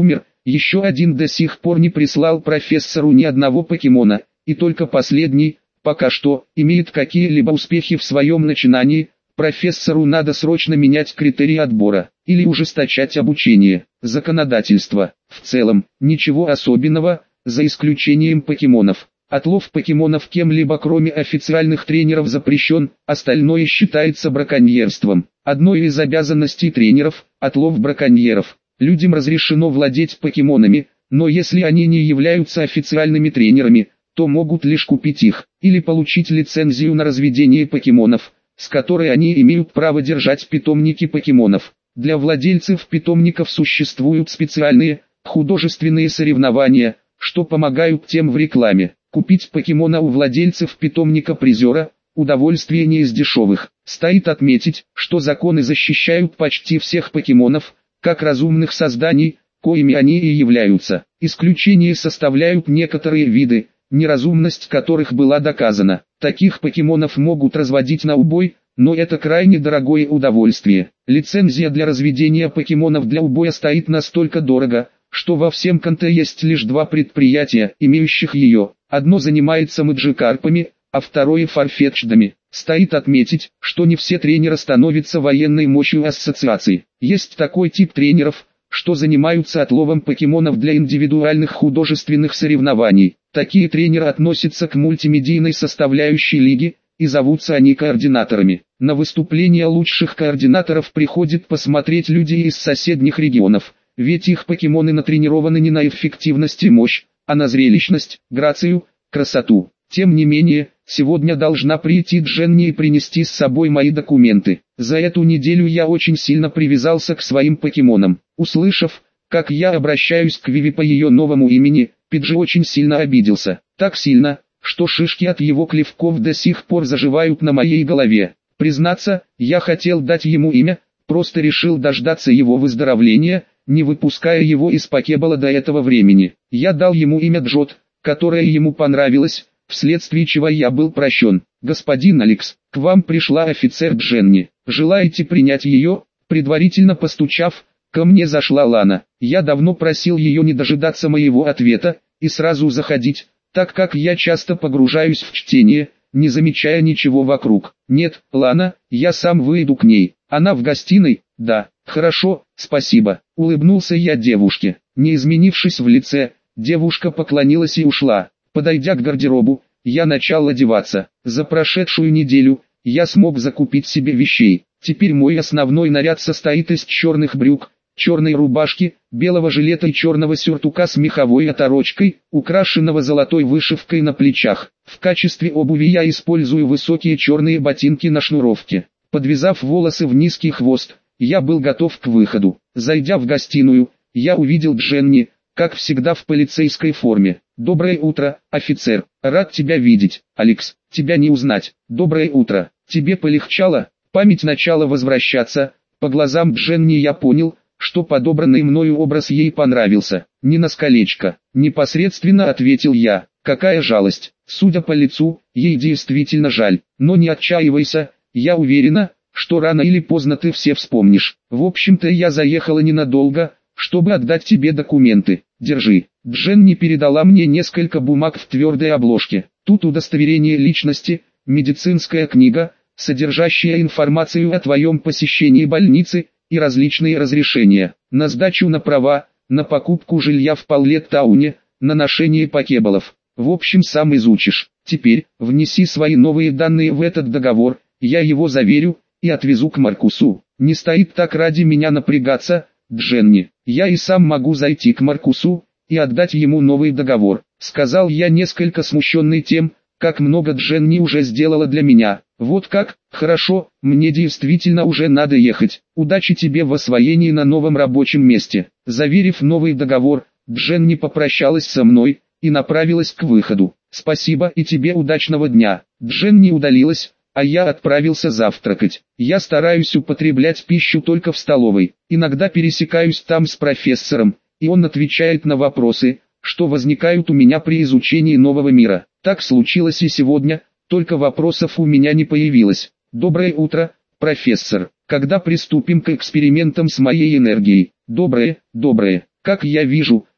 Еще один до сих пор не прислал профессору ни одного покемона, и только последний, пока что, имеет какие-либо успехи в своем начинании. Профессору надо срочно менять критерии отбора, или ужесточать обучение. Законодательство. В целом, ничего особенного, за исключением покемонов. Отлов покемонов кем-либо кроме официальных тренеров запрещен, остальное считается браконьерством. Одной из обязанностей тренеров – отлов браконьеров. Людям разрешено владеть покемонами, но если они не являются официальными тренерами, то могут лишь купить их, или получить лицензию на разведение покемонов, с которой они имеют право держать питомники покемонов. Для владельцев питомников существуют специальные, художественные соревнования, что помогают тем в рекламе. Купить покемона у владельцев питомника-призера – удовольствие не из дешевых. Стоит отметить, что законы защищают почти всех покемонов, как разумных созданий, коими они и являются. Исключение составляют некоторые виды, неразумность которых была доказана. Таких покемонов могут разводить на убой, но это крайне дорогое удовольствие. Лицензия для разведения покемонов для убоя стоит настолько дорого, что во всем Канте есть лишь два предприятия, имеющих ее. Одно занимается мэджикарпами, а второе фарфетчдами. Стоит отметить, что не все тренеры становятся военной мощью ассоциации. Есть такой тип тренеров, что занимаются отловом покемонов для индивидуальных художественных соревнований. Такие тренеры относятся к мультимедийной составляющей лиги, и зовутся они координаторами. На выступления лучших координаторов приходят посмотреть люди из соседних регионов, ведь их покемоны натренированы не на эффективность и мощь, а на зрелищность, грацию, красоту. Тем не менее, сегодня должна прийти Дженни и принести с собой мои документы. За эту неделю я очень сильно привязался к своим покемонам. Услышав, как я обращаюсь к Виви по ее новому имени, Пиджи очень сильно обиделся. Так сильно, что шишки от его клевков до сих пор заживают на моей голове. Признаться, я хотел дать ему имя, просто решил дождаться его выздоровления, не выпуская его из покебола до этого времени. Я дал ему имя Джот, которое ему понравилось, вследствие чего я был прощен. «Господин Алекс, к вам пришла офицер Дженни. Желаете принять ее?» Предварительно постучав, ко мне зашла Лана. Я давно просил ее не дожидаться моего ответа и сразу заходить, так как я часто погружаюсь в чтение, не замечая ничего вокруг. «Нет, Лана, я сам выйду к ней. Она в гостиной?» «Да, хорошо, спасибо», — улыбнулся я девушке. Не изменившись в лице, девушка поклонилась и ушла. Подойдя к гардеробу, я начал одеваться. За прошедшую неделю я смог закупить себе вещей. Теперь мой основной наряд состоит из черных брюк, черной рубашки, белого жилета и черного сюртука с меховой оторочкой, украшенного золотой вышивкой на плечах. В качестве обуви я использую высокие черные ботинки на шнуровке. Подвязав волосы в низкий хвост, я был готов к выходу. Зайдя в гостиную, я увидел Дженни, как всегда в полицейской форме. «Доброе утро, офицер. Рад тебя видеть, Алекс. Тебя не узнать. Доброе утро. Тебе полегчало?» Память начала возвращаться. По глазам Дженни я понял, что подобранный мною образ ей понравился. «Не на колечко», — непосредственно ответил я. «Какая жалость. Судя по лицу, ей действительно жаль. Но не отчаивайся, я уверена, что рано или поздно ты все вспомнишь. В общем-то я заехала ненадолго, чтобы отдать тебе документы. Держи». Дженни передала мне несколько бумаг в твердой обложке. Тут удостоверение личности, медицинская книга, содержащая информацию о твоем посещении больницы, и различные разрешения на сдачу на права, на покупку жилья в Паллет-тауне, на ношение покеболов. В общем, сам изучишь. Теперь, внеси свои новые данные в этот договор, я его заверю, и отвезу к Маркусу. Не стоит так ради меня напрягаться, Дженни. Я и сам могу зайти к Маркусу и отдать ему новый договор, сказал я, несколько смущенный тем, как много Дженни уже сделала для меня. Вот как? Хорошо, мне действительно уже надо ехать. Удачи тебе в освоении на новом рабочем месте. Заверив новый договор, Дженни попрощалась со мной и направилась к выходу. Спасибо и тебе удачного дня. Дженни удалилась, а я отправился завтракать. Я стараюсь употреблять пищу только в столовой. Иногда пересекаюсь там с профессором, и он отвечает на вопросы, что возникают у меня при изучении нового мира. Так случилось и сегодня, только вопросов у меня не появилось. Доброе утро, профессор. Когда приступим к экспериментам с моей энергией? Доброе. Как я вижу,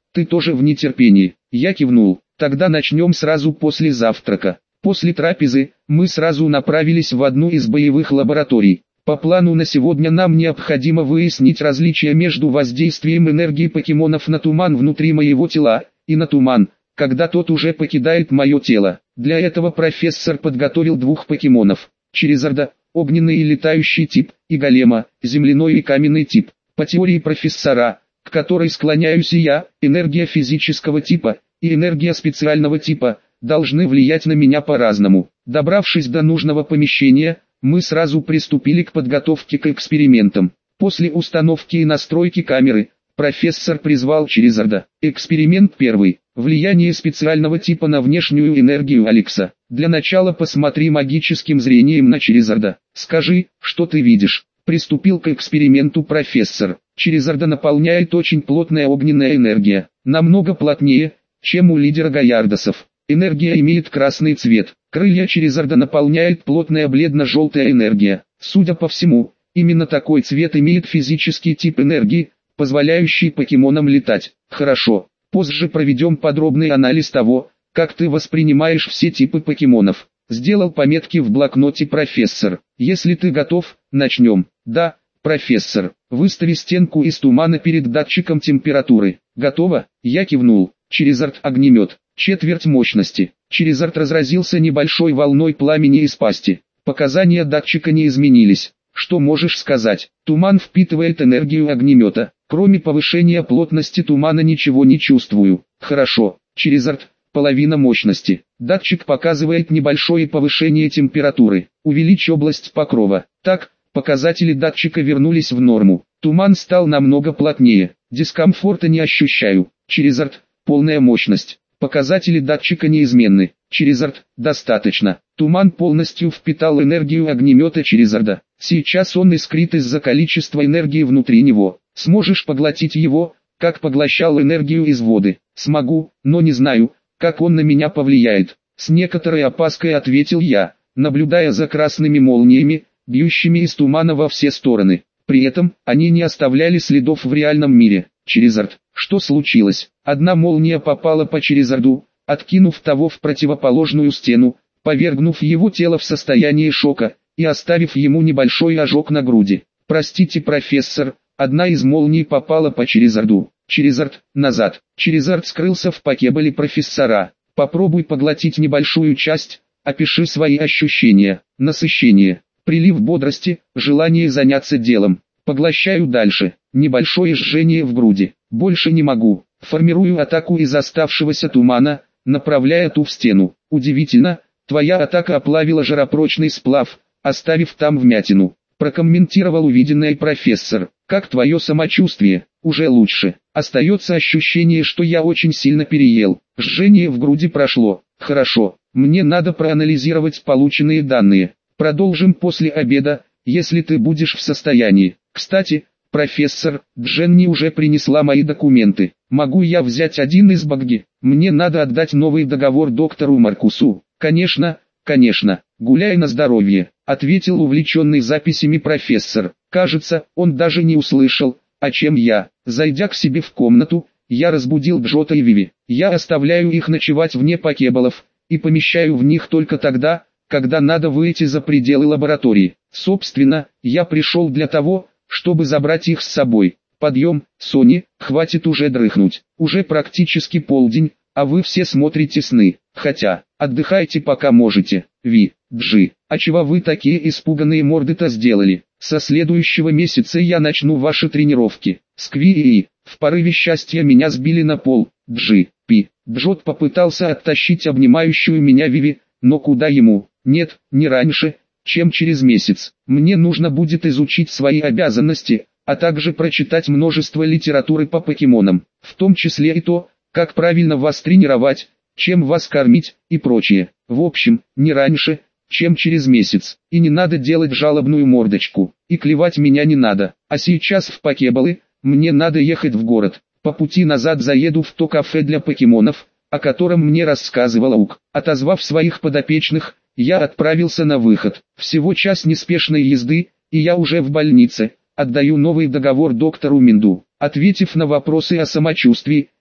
Ты тоже в нетерпении? Я кивнул. Тогда начнем сразу после завтрака. После трапезы, мы сразу направились в одну из боевых лабораторий. По плану на сегодня нам необходимо выяснить различия между воздействием энергии покемонов на туман внутри моего тела, и на туман, когда тот уже покидает мое тело. Для этого профессор подготовил двух покемонов: Черизарда, огненный и летающий тип, и Голема, земляной и каменный тип. По теории профессора, к которой склоняюсь и я, энергия физического типа и энергия специального типа должны влиять на меня по-разному. Добравшись до нужного помещения, мы сразу приступили к подготовке к экспериментам. После установки и настройки камеры, профессор призвал Черизарда. Эксперимент первый. Влияние специального типа на внешнюю энергию Алекса. Для начала посмотри магическим зрением на Черизарда. Скажи, что ты видишь. Приступил к эксперименту профессор. Черизарда наполняет очень плотная огненная энергия. Намного плотнее, чем у лидера Гаярдосов. Энергия имеет красный цвет. Крылья Черизарда наполняет плотная бледно-желтая энергия. Судя по всему, именно такой цвет имеет физический тип энергии, позволяющий покемонам летать. Хорошо. Позже проведем подробный анализ того, как ты воспринимаешь все типы покемонов. Сделал пометки в блокноте профессор. Если ты готов, начнем. Да, профессор. Выстави стенку из тумана перед датчиком температуры. Готово? Я кивнул. Черизард огнемет. Четверть мощности. Черизард разразился небольшой волной пламени из пасти. Показания датчика не изменились. Что можешь сказать? Туман впитывает энергию огнемета. Кроме повышения плотности тумана ничего не чувствую. Хорошо. Черизард, половина мощности. Датчик показывает небольшое повышение температуры. Увеличь область покрова. Так, показатели датчика вернулись в норму. Туман стал намного плотнее. Дискомфорта не ощущаю. Черизард, полная мощность. Показатели датчика неизменны. Черизард, достаточно. Туман полностью впитал энергию огнемета Черизарда. Сейчас он искрит из-за количества энергии внутри него. Сможешь поглотить его, как поглощал энергию из воды? Смогу, но не знаю, как он на меня повлияет. С некоторой опаской ответил я, наблюдая за красными молниями, бьющими из тумана во все стороны. При этом, они не оставляли следов в реальном мире. Черизард, что случилось? Одна молния попала по Черизарду, откинув того в противоположную стену, повергнув его тело в состояние шока, и оставив ему небольшой ожог на груди. Простите, профессор, одна из молний попала по Черизарду. Черизард, назад. Черизард скрылся в покеболе профессора. Попробуй поглотить небольшую часть, опиши свои ощущения. Насыщение, прилив бодрости, желание заняться делом. Поглощаю дальше. Небольшое жжение в груди. Больше не могу. Формирую атаку из оставшегося тумана, направляя ту в стену. Удивительно, твоя атака оплавила жаропрочный сплав, оставив там вмятину. Прокомментировал увиденное профессор. Как твое самочувствие? Уже лучше. Остается ощущение, что я очень сильно переел. Жжение в груди прошло. Хорошо. Мне надо проанализировать полученные данные. Продолжим после обеда, если ты будешь в состоянии. Кстати, профессор, Дженни уже принесла мои документы. Могу я взять один из багги? Мне надо отдать новый договор доктору Маркусу. Конечно, конечно. Гуляй на здоровье, ответил увлеченный записями профессор. Кажется, он даже не услышал, о чем я. Зайдя к себе в комнату, я разбудил Джота и Виви. Я оставляю их ночевать вне покеболов, и помещаю в них только тогда, когда надо выйти за пределы лаборатории. Собственно, я пришел для того, чтобы забрать их с собой. Подъем, Сони, хватит уже дрыхнуть. Уже практически полдень, а вы все смотрите сны. Хотя, отдыхайте пока можете. Ви, Джи, а чего вы такие испуганные морды-то сделали? Со следующего месяца я начну ваши тренировки. Скви и в порыве счастья меня сбили на пол. Джи, Пи. Джот попытался оттащить обнимающую меня Виви, но куда ему? Нет, не раньше, чем через месяц. Мне нужно будет изучить свои обязанности, а также прочитать множество литературы по покемонам, в том числе и то, как правильно вас тренировать, чем вас кормить и прочее. В общем, не раньше, чем через месяц. И не надо делать жалобную мордочку, и клевать меня не надо. А сейчас в покеболы, мне надо ехать в город. По пути назад заеду в то кафе для покемонов, о котором мне рассказывал Аук. Отозвав своих подопечных, я отправился на выход. Всего час неспешной езды, и я уже в больнице. Отдаю новый договор доктору Минду. Ответив на вопросы о самочувствии,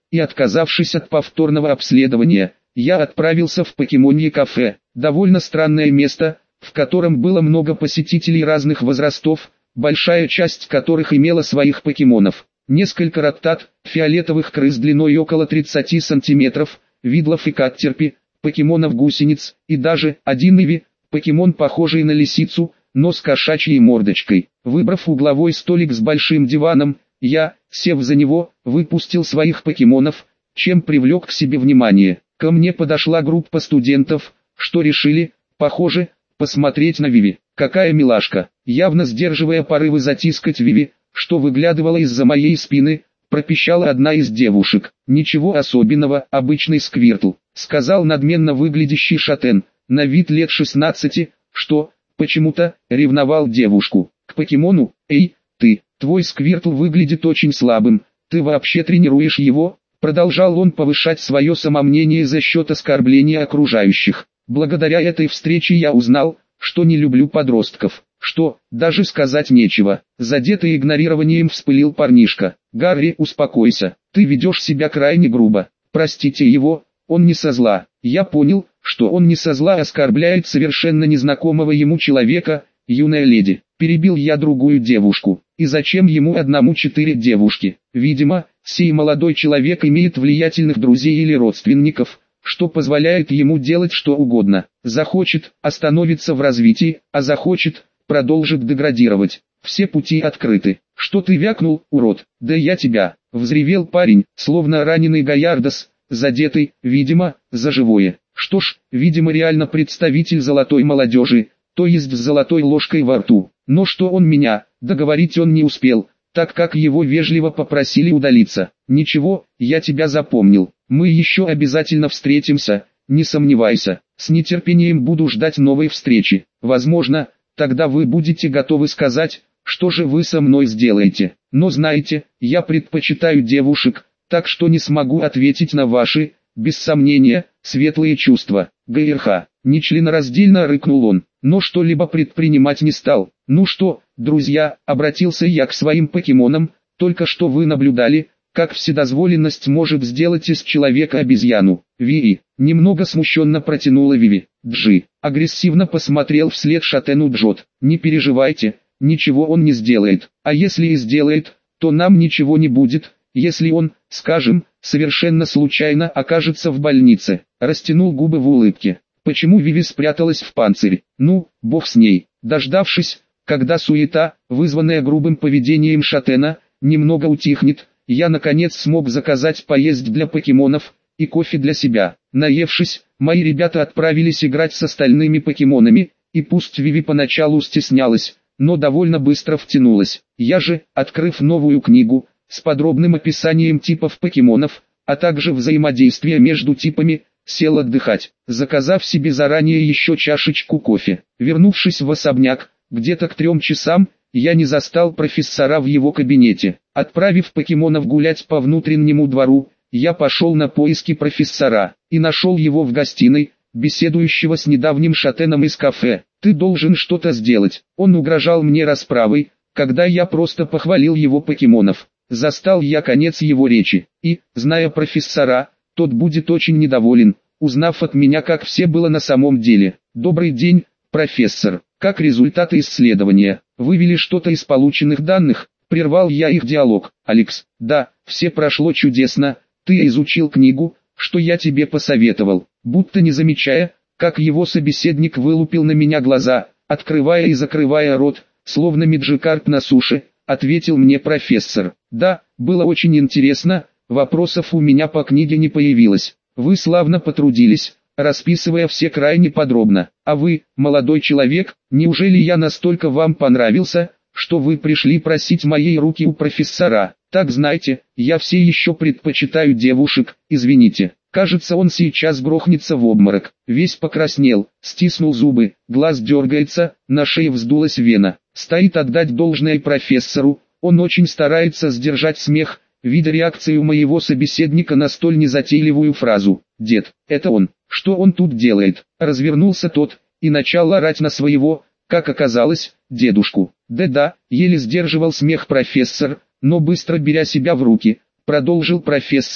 и отказавшись от повторного обследования, я отправился в покемонье кафе. Довольно странное место, в котором было много посетителей разных возрастов, большая часть которых имела своих покемонов. Несколько раттат, фиолетовых крыс длиной около 30 сантиметров, видлов и каттерпи, покемонов-гусениц, и даже один иви, покемон похожий на лисицу, но с кошачьей мордочкой. Выбрав угловой столик с большим диваном, я, сев за него, выпустил своих покемонов, чем привлек к себе внимание. Ко мне подошла группа студентов, что решили, похоже, посмотреть на Виви. Какая милашка! Явно сдерживая порывы затискать Виви, что выглядывала из-за моей спины, пропищала одна из девушек. «Ничего особенного, обычный сквиртл», сказал надменно выглядящий шатен, на вид лет 16, что, почему-то, ревновал девушку. К покемону. «Эй, ты, твой сквиртл выглядит очень слабым, ты вообще тренируешь его?» Продолжал он повышать свое самомнение за счет оскорбления окружающих. Благодаря этой встрече я узнал, что не люблю подростков. Что, даже сказать нечего. Задетый игнорированием вспылил парнишка. «Гарри, успокойся, ты ведешь себя крайне грубо. Простите его, он не со зла». Я понял, что он не со зла оскорбляет совершенно незнакомого ему человека, юная леди. Перебил я другую девушку. И зачем ему одному 4 девушки? Видимо, сей молодой человек имеет влиятельных друзей или родственников, что позволяет ему делать что угодно. Захочет – остановится в развитии, а захочет – продолжит деградировать. Все пути открыты. «Что ты вякнул, урод? Да я тебя!» – взревел парень, словно раненый Гаярдос, задетый, видимо, за живое. Что ж, видимо реально представитель золотой молодежи, то есть с золотой ложкой во рту. Но что он меня, договорить он не успел, так как его вежливо попросили удалиться. «Ничего, я тебя запомнил, мы еще обязательно встретимся, не сомневайся, с нетерпением буду ждать новой встречи. Возможно, тогда вы будете готовы сказать, что же вы со мной сделаете. Но знаете, я предпочитаю девушек, так что не смогу ответить на ваши, без сомнения, светлые чувства». ГРХ. Нечленораздельно рыкнул он, но что-либо предпринимать не стал. «Ну что, друзья», обратился я к своим покемонам, «только что вы наблюдали, как вседозволенность может сделать из человека обезьяну». «Ви», немного смущенно протянула Виви. Джи агрессивно посмотрел вслед шатену Джот. «Не переживайте, ничего он не сделает, а если и сделает, то нам ничего не будет, если он, скажем, совершенно случайно окажется в больнице». Растянул губы в улыбке. Почему Виви спряталась в панцире? Ну, бог с ней. Дождавшись, когда суета, вызванная грубым поведением шатена, немного утихнет, я наконец смог заказать поесть для покемонов и кофе для себя. Наевшись, мои ребята отправились играть с остальными покемонами, и пусть Виви поначалу стеснялась, но довольно быстро втянулась. Я же, открыв новую книгу, с подробным описанием типов покемонов, а также взаимодействия между типами, сел отдыхать, заказав себе заранее еще чашечку кофе. Вернувшись в особняк, где-то к 3 часам, я не застал профессора в его кабинете. Отправив покемонов гулять по внутреннему двору, я пошел на поиски профессора, и нашел его в гостиной, беседующего с недавним шатеном из кафе. «Ты должен что-то сделать». Он угрожал мне расправой, когда я просто похвалил его покемонов. Застал я конец его речи, и, зная профессора, тот будет очень недоволен, узнав от меня, как все было на самом деле. «Добрый день, профессор. Как результаты исследования? Вывели что-то из полученных данных?» Прервал я их диалог. «Алекс, да, все прошло чудесно. Ты изучил книгу, что я тебе посоветовал». Будто не замечая, как его собеседник вылупил на меня глаза, открывая и закрывая рот, словно Меджикарп на суше, ответил мне профессор. «Да, было очень интересно. Вопросов у меня по книге не появилось. Вы славно потрудились, расписывая все крайне подробно. А вы, молодой человек, неужели я настолько вам понравился, что вы пришли просить моей руки у профессора? Так знаете, я все еще предпочитаю девушек, извините». Кажется, он сейчас грохнется в обморок. Весь покраснел, стиснул зубы, глаз дергается, на шее вздулась вена. Стоит отдать должное профессору, он очень старается сдержать смех, видя реакцию моего собеседника на столь незатейливую фразу. «Дед, это он, что он тут делает?» Развернулся тот, и начал орать на своего, как оказалось, дедушку. «Да-да», еле сдерживал смех профессор, но быстро беря себя в руки, продолжил профессор.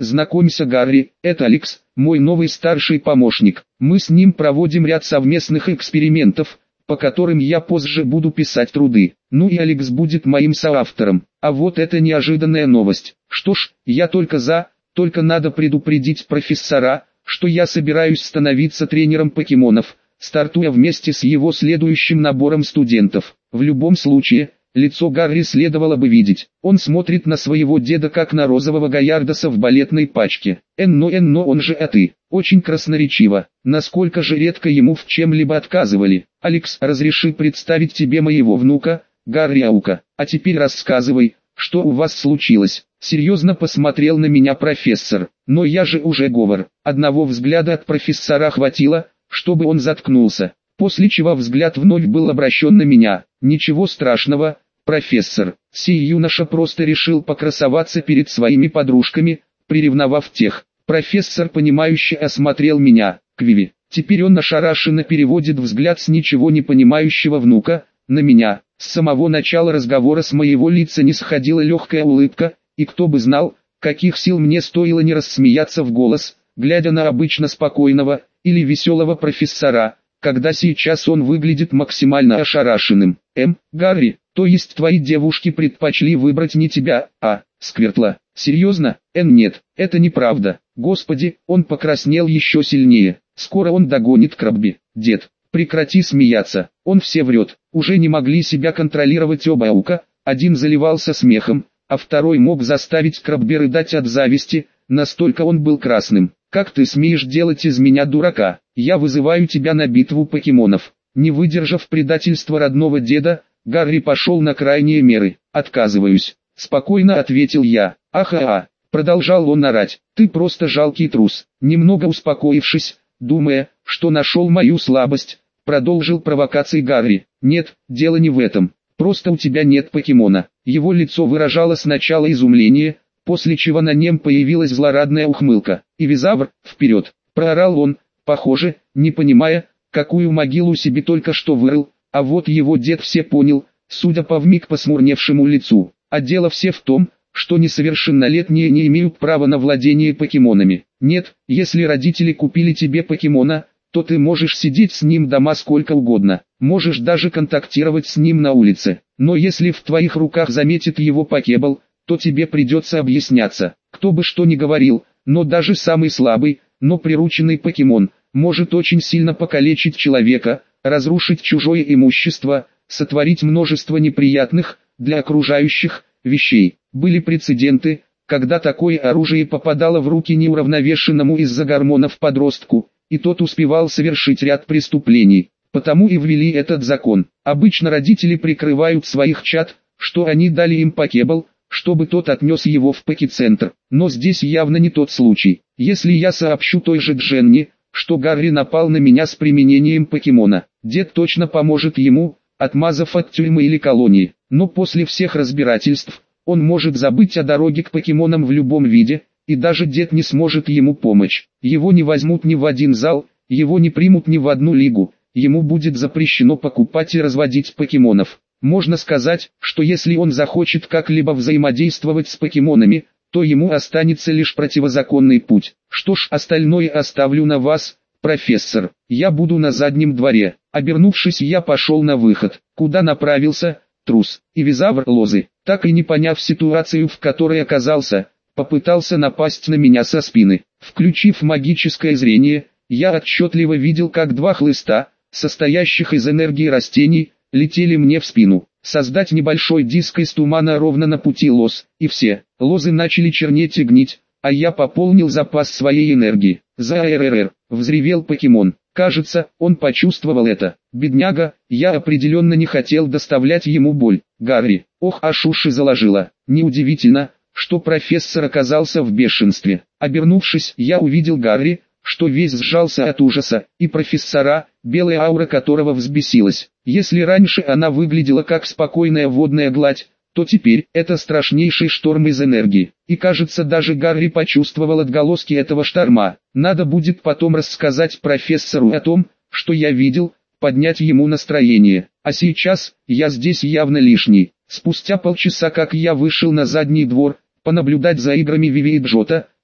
Знакомься, Гарри, это Алекс, мой новый старший помощник. Мы с ним проводим ряд совместных экспериментов, по которым я позже буду писать труды. Ну и Алекс будет моим соавтором. А вот это неожиданная новость. Что ж, я только за, только надо предупредить профессора, что я собираюсь становиться тренером покемонов, стартуя вместе с его следующим набором студентов. В любом случае, лицо Гарри следовало бы видеть. Он смотрит на своего деда как на розового Гаярдоса в балетной пачке. Энно, он же ты. Очень красноречиво. Насколько же редко ему в чем-либо отказывали. Алекс, разреши представить тебе моего внука, Гарри Аука. А теперь рассказывай, что у вас случилось. Серьезно посмотрел на меня профессор. Но я же уже говор. Одного взгляда от профессора хватило, чтобы он заткнулся. После чего взгляд вновь был обращен на меня. Ничего страшного, профессор. Сей юноша просто решил покрасоваться перед своими подружками, приревновав тех. Профессор понимающе осмотрел меня. Квиви. Теперь он ошарашенно переводит взгляд с ничего не понимающего внука на меня. С самого начала разговора с моего лица не сходила легкая улыбка, и кто бы знал, каких сил мне стоило не рассмеяться в голос, глядя на обычно спокойного или веселого профессора, когда сейчас он выглядит максимально ошарашенным. Гарри, то есть твои девушки предпочли выбрать не тебя, а Сквиртла? Серьезно? Нет, это неправда. Господи, он покраснел еще сильнее. Скоро он догонит Крабби. Дед, прекрати смеяться, он все врет. Уже не могли себя контролировать оба Аука, один заливался смехом, а второй мог заставить Крабби рыдать от зависти, настолько он был красным. Как ты смеешь делать из меня дурака? Я вызываю тебя на битву покемонов. Не выдержав предательства родного деда, Гарри пошел на крайние меры. Отказываюсь. Спокойно ответил я. Аха-а. Продолжал он орать. Ты просто жалкий трус. Немного успокоившись, думая, что нашел мою слабость, продолжил провокации Гарри. Нет, дело не в этом. Просто у тебя нет покемона. Его лицо выражало сначала изумление, после чего на нем появилась злорадная ухмылка. «Ивизавр, вперед!» – проорал он, похоже, не понимая, какую могилу себе только что вырыл, а вот его дед все понял, судя по вмиг посмурневшему лицу. А дело все в том, что несовершеннолетние не имеют права на владение покемонами. Нет, если родители купили тебе покемона, то ты можешь сидеть с ним дома сколько угодно, можешь даже контактировать с ним на улице. Но если в твоих руках заметит его покебл, то тебе придется объясняться. Кто бы что ни говорил, но даже самый слабый, но прирученный покемон, может очень сильно покалечить человека, разрушить чужое имущество, сотворить множество неприятных, для окружающих, вещей. Были прецеденты, когда такое оружие попадало в руки неуравновешенному из-за гормонов подростку, и тот успевал совершить ряд преступлений. Потому и ввели этот закон. Обычно родители прикрывают своих чад, что они дали им покебл, чтобы тот отнес его в покецентр. Но здесь явно не тот случай. Если я сообщу той же Дженни, что Гарри напал на меня с применением покемона, дед точно поможет ему, отмазав от тюрьмы или колонии. Но после всех разбирательств, он может забыть о дороге к покемонам в любом виде, и даже дед не сможет ему помочь. Его не возьмут ни в один зал, его не примут ни в одну лигу, ему будет запрещено покупать и разводить покемонов. Можно сказать, что если он захочет как-либо взаимодействовать с покемонами, то ему останется лишь противозаконный путь. Что ж, остальное оставлю на вас, профессор. Я буду на заднем дворе. Обернувшись, я пошел на выход. Куда направился? Трус. Ивизавр Лозы, так и не поняв ситуацию, в которой оказался, попытался напасть на меня со спины. Включив магическое зрение, я отчетливо видел, как два хлыста, состоящих из энергии растений, летели мне в спину. Создать небольшой диск из тумана ровно на пути лоз, и все. Лозы начали чернеть и гнить, а я пополнил запас своей энергии. «За-РРР!» — взревел покемон. Кажется, он почувствовал это. Бедняга, я определенно не хотел доставлять ему боль. Гарри, ох, аж уши заложило. Неудивительно, что профессор оказался в бешенстве. Обернувшись, я увидел Гарри, что весь сжался от ужаса, и профессора, белая аура которого взбесилась. Если раньше она выглядела как спокойная водная гладь, то теперь это страшнейший шторм из энергии. И кажется, даже Гарри почувствовал отголоски этого шторма. Надо будет потом рассказать профессору о том, что я видел, поднять ему настроение. А сейчас, я здесь явно лишний. Спустя полчаса, как я вышел на задний двор, понаблюдать за играми Виви и Джота,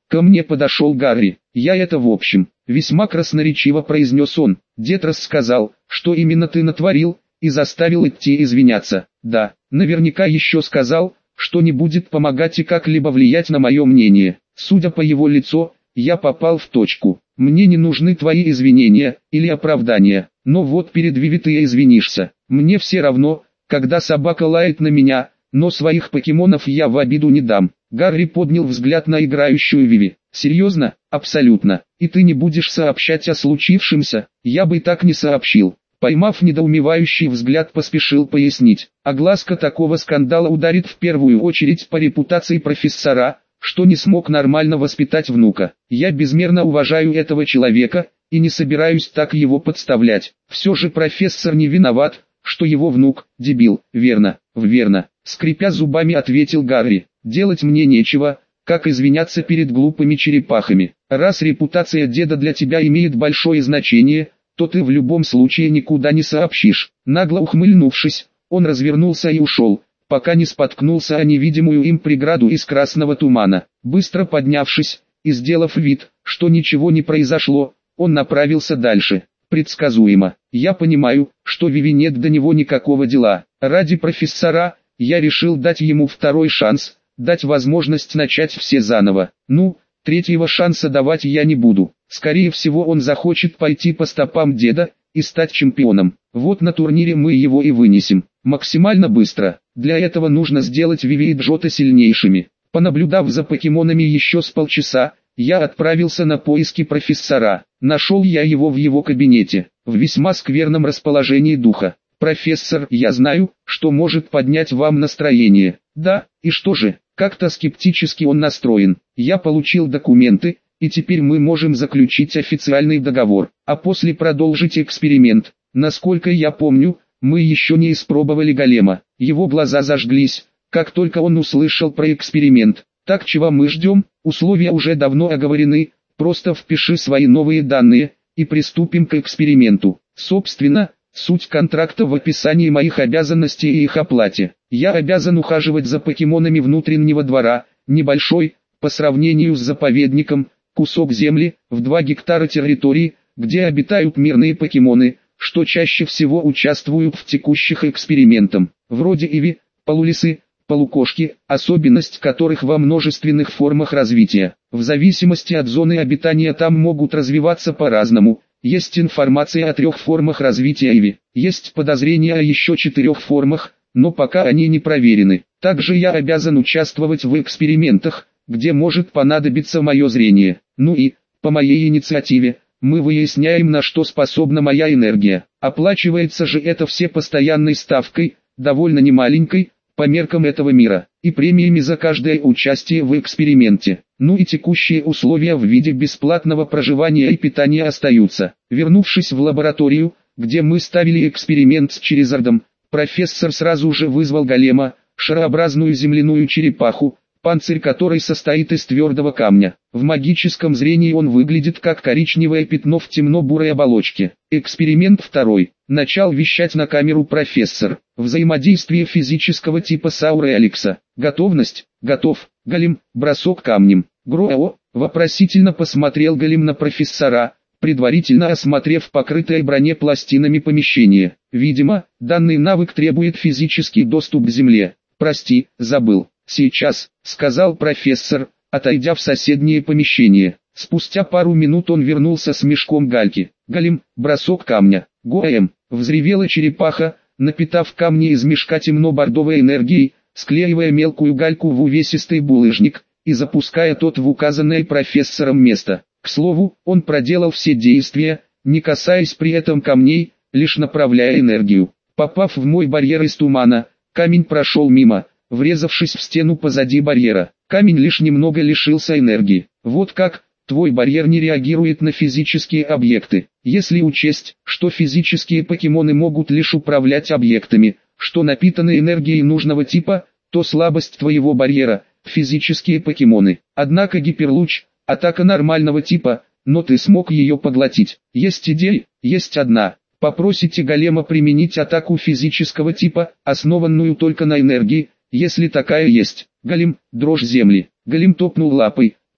Ко мне подошел Гарри. «Я это в общем», весьма красноречиво произнес он. «Дед рассказал, что именно ты натворил, и заставил идти извиняться. Да, наверняка еще сказал, что не будет помогать и как-либо влиять на мое мнение. Судя по его лицу, я попал в точку. Мне не нужны твои извинения или оправдания, но вот перед Виви ты извинишься. Мне все равно, когда собака лает на меня, но своих покемонов я в обиду не дам». Гарри поднял взгляд на играющую Виви. «Серьезно? Абсолютно. И ты не будешь сообщать о случившемся?» «Я бы так не сообщил». Поймав недоумевающий взгляд, поспешил пояснить. Огласка такого скандала ударит в первую очередь по репутации профессора, что не смог нормально воспитать внука. Я безмерно уважаю этого человека, и не собираюсь так его подставлять. Все же профессор не виноват, что его внук – дебил. «Верно, верно», – скрипя зубами ответил Гарри. «Делать мне нечего, как извиняться перед глупыми черепахами. Раз репутация деда для тебя имеет большое значение, то ты в любом случае никуда не сообщишь». Нагло ухмыльнувшись, он развернулся и ушел, пока не споткнулся о невидимую им преграду из красного тумана. Быстро поднявшись и сделав вид, что ничего не произошло, он направился дальше. Предсказуемо. Я понимаю, что Виви нет до него никакого дела. Ради профессора, я решил дать ему второй шанс, дать возможность начать все заново. Ну, третьего шанса давать я не буду. Скорее всего он захочет пойти по стопам деда и стать чемпионом. Вот на турнире мы его и вынесем. Максимально быстро. Для этого нужно сделать Виви и Джота сильнейшими. Понаблюдав за покемонами еще с полчаса, я отправился на поиски профессора. Нашел я его в его кабинете, в весьма скверном расположении духа. «Профессор, я знаю, что может поднять вам настроение». «Да, и что же?» Как-то скептически он настроен. «Я получил документы, и теперь мы можем заключить официальный договор, а после продолжить эксперимент. Насколько я помню, мы еще не испробовали голема». Его глаза зажглись, как только он услышал про эксперимент. «Так чего мы ждем? Условия уже давно оговорены, просто впиши свои новые данные, и приступим к эксперименту». Собственно, суть контракта в описании моих обязанностей и их оплате. Я обязан ухаживать за покемонами внутреннего двора, небольшой, по сравнению с заповедником, кусок земли, в 2 гектара территории, где обитают мирные покемоны, что чаще всего участвуют в текущих экспериментах, вроде Иви, полулисы, полукошки, особенность которых во множественных формах развития. В зависимости от зоны обитания там могут развиваться по-разному. Есть информация о 3 формах развития Иви. Есть подозрения о еще 4 формах, но пока они не проверены. Также я обязан участвовать в экспериментах, где может понадобиться мое зрение. Ну и, по моей инициативе, мы выясняем, на что способна моя энергия. Оплачивается же это все постоянной ставкой, довольно немаленькой, по меркам этого мира, и премиями за каждое участие в эксперименте. Ну и текущие условия в виде бесплатного проживания и питания остаются. Вернувшись в лабораторию, где мы ставили эксперимент с Черезардом, профессор сразу же вызвал голема, шарообразную земляную черепаху, панцирь которой состоит из твердого камня. В магическом зрении он выглядит как коричневое пятно в темно-бурой оболочке. Эксперимент 2. Начал вещать на камеру профессор. Взаимодействие физического типа Сауры Алекса. Готовность? Готов. Голем. Бросок камнем. Гроо. Вопросительно посмотрел голем на профессора, предварительно осмотрев покрытое бронепластинами помещение. Видимо, данный навык требует физический доступ к земле. «Прости, забыл. Сейчас», — сказал профессор, отойдя в соседнее помещение. Спустя пару минут он вернулся с мешком гальки. «Голем, бросок камня». «Гоэм», — взревела черепаха, напитав камни из мешка темно-бордовой энергией, склеивая мелкую гальку в увесистый булыжник и запуская тот в указанное профессором место. К слову, он проделал все действия, не касаясь при этом камней, лишь направляя энергию. Попав в мой барьер из тумана, камень прошел мимо, врезавшись в стену позади барьера. Камень лишь немного лишился энергии. Вот как, твой барьер не реагирует на физические объекты. Если учесть, что физические покемоны могут лишь управлять объектами, что напитаны энергией нужного типа, то слабость твоего барьера – физические покемоны. Однако гиперлуч – атака нормального типа, но ты смог ее поглотить. Есть идея? Есть одна. Попросите голема применить атаку физического типа, основанную только на энергии, если такая есть. Голем, дрожь земли. Голем топнул лапой,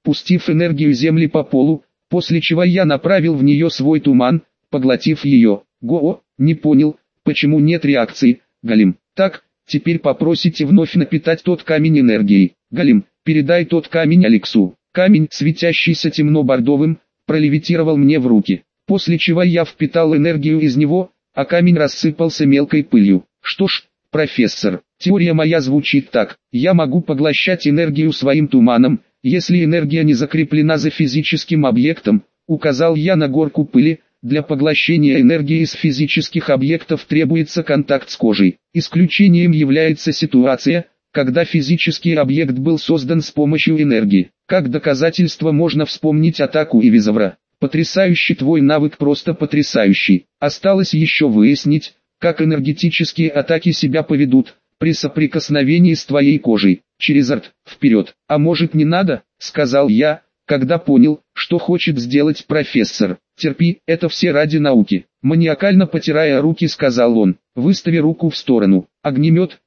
распустив энергию Земли по полу, после чего я направил в нее свой туман, поглотив ее. Го, не понял, почему нет реакции, Галим. Так, теперь попросите вновь напитать тот камень энергией. Галим, передай тот камень Алексу. Камень, светящийся темно-бордовым, пролевитировал мне в руки, после чего я впитал энергию из него, а камень рассыпался мелкой пылью. Что ж, профессор, теория моя звучит так: я могу поглощать энергию своим туманом, если энергия не закреплена за физическим объектом. Указал я на горку пыли. Для поглощения энергии из физических объектов требуется контакт с кожей. Исключением является ситуация, когда физический объект был создан с помощью энергии. Как доказательство можно вспомнить атаку Ивизавра. Потрясающий твой навык, просто потрясающий. Осталось еще выяснить, как энергетические атаки себя поведут при соприкосновении с твоей кожей. Черезард, вперед. А может, не надо, сказал я, когда понял, что хочет сделать профессор. Терпи, это все ради науки. Маниакально потирая руки, сказал он. Выстави руку в сторону. Огнемет,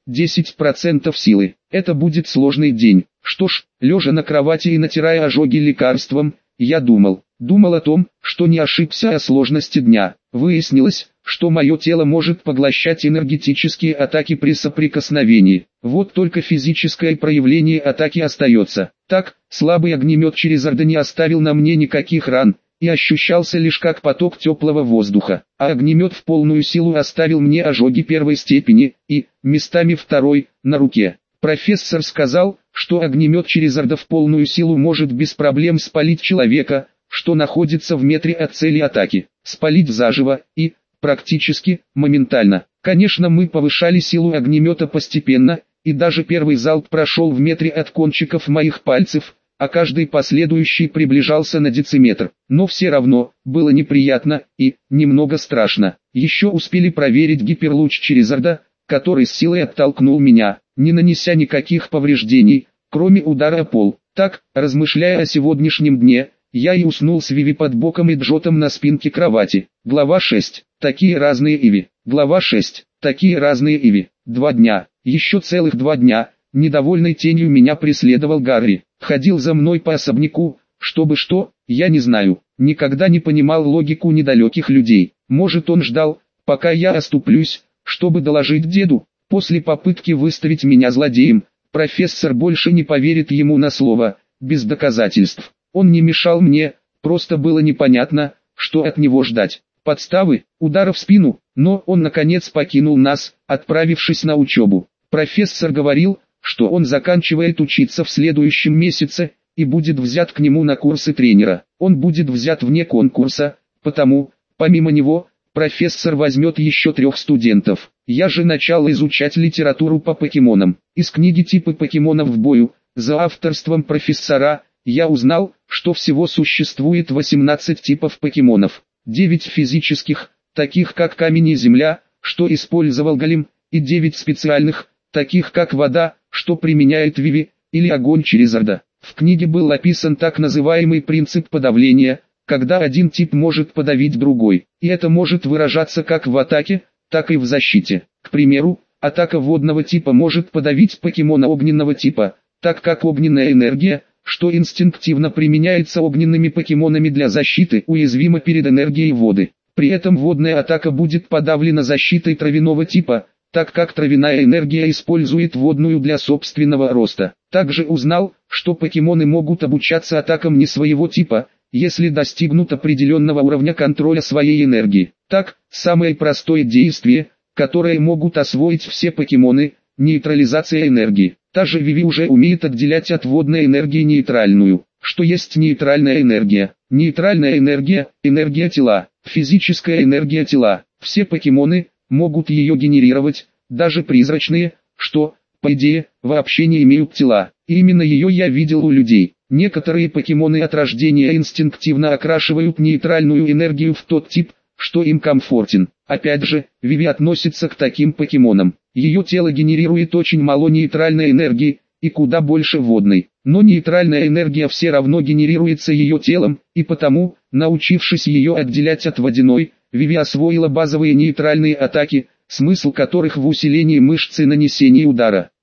10% силы. Это будет сложный день. Что ж, лежа на кровати и натирая ожоги лекарством, я думал о том, что не ошибся о сложности дня. Выяснилось, что мое тело может поглощать энергетические атаки при соприкосновении. Вот только физическое проявление атаки остается. Так, слабый огнемет Черезарда не оставил на мне никаких ран, и ощущался лишь как поток теплого воздуха. А огнемет в полную силу оставил мне ожоги первой степени, и, местами второй, на руке. Профессор сказал, что огнемет Черезарда в полную силу может без проблем спалить человека, что находится в метре от цели атаки. Спалить заживо и, практически, моментально. Конечно, мы повышали силу огнемета постепенно, и даже первый залп прошел в метре от кончиков моих пальцев, а каждый последующий приближался на дециметр. Но все равно, было неприятно и немного страшно. Еще успели проверить гиперлуч Черезарда, который с силой оттолкнул меня, не нанеся никаких повреждений, кроме удара о пол. Так, размышляя о сегодняшнем дне, я и уснул с Виви под боком и Джотом на спинке кровати. Глава 6. Такие разные Иви. Глава 6. Такие разные Иви. 2 дня. Еще целых 2 дня. Недовольной тенью меня преследовал Гарри. Ходил за мной по особняку, чтобы что, я не знаю. Никогда не понимал логику недалеких людей. Может, он ждал, пока я оступлюсь, чтобы доложить деду. После попытки выставить меня злодеем, профессор больше не поверит ему на слово, без доказательств. Он не мешал мне, просто было непонятно, что от него ждать. Подставы, удара в спину, но он наконец покинул нас, отправившись на учебу. Профессор говорил, что он заканчивает учиться в следующем месяце, и будет взят к нему на курсы тренера. Он будет взят вне конкурса, потому, помимо него, профессор возьмет еще 3 студентов. Я же начал изучать литературу по покемонам. Из книги «Типы покемонов в бою», за авторством профессора, я узнал, что всего существует 18 типов покемонов. 9 физических, таких как камень и земля, что использовал Галим, и 9 специальных, таких как вода, что применяет Виви, или огонь Черезарда. В книге был описан так называемый принцип подавления, когда один тип может подавить другой, и это может выражаться как в атаке, так и в защите. К примеру, атака водного типа может подавить покемона огненного типа, так как огненная энергия, что инстинктивно применяется огненными покемонами для защиты, уязвима перед энергией воды. При этом водная атака будет подавлена защитой травяного типа, так как травяная энергия использует водную для собственного роста. Также узнал, что покемоны могут обучаться атакам не своего типа, если достигнут определенного уровня контроля своей энергии. Так, самое простое действие, которое могут освоить все покемоны, нейтрализация энергии. Та же Виви уже умеет отделять от водной энергии нейтральную. Что есть нейтральная энергия? Нейтральная энергия – энергия тела, физическая энергия тела. Все покемоны могут ее генерировать, даже призрачные, что, по идее, вообще не имеют тела. И именно ее я видел у людей. Некоторые покемоны от рождения инстинктивно окрашивают нейтральную энергию в тот тип, что им комфортен. Опять же, Виви относится к таким покемонам. Ее тело генерирует очень мало нейтральной энергии, и куда больше водной. Но нейтральная энергия все равно генерируется ее телом, и потому, научившись ее отделять от водяной, Виви освоила базовые нейтральные атаки, смысл которых в усилении мышц и нанесении удара.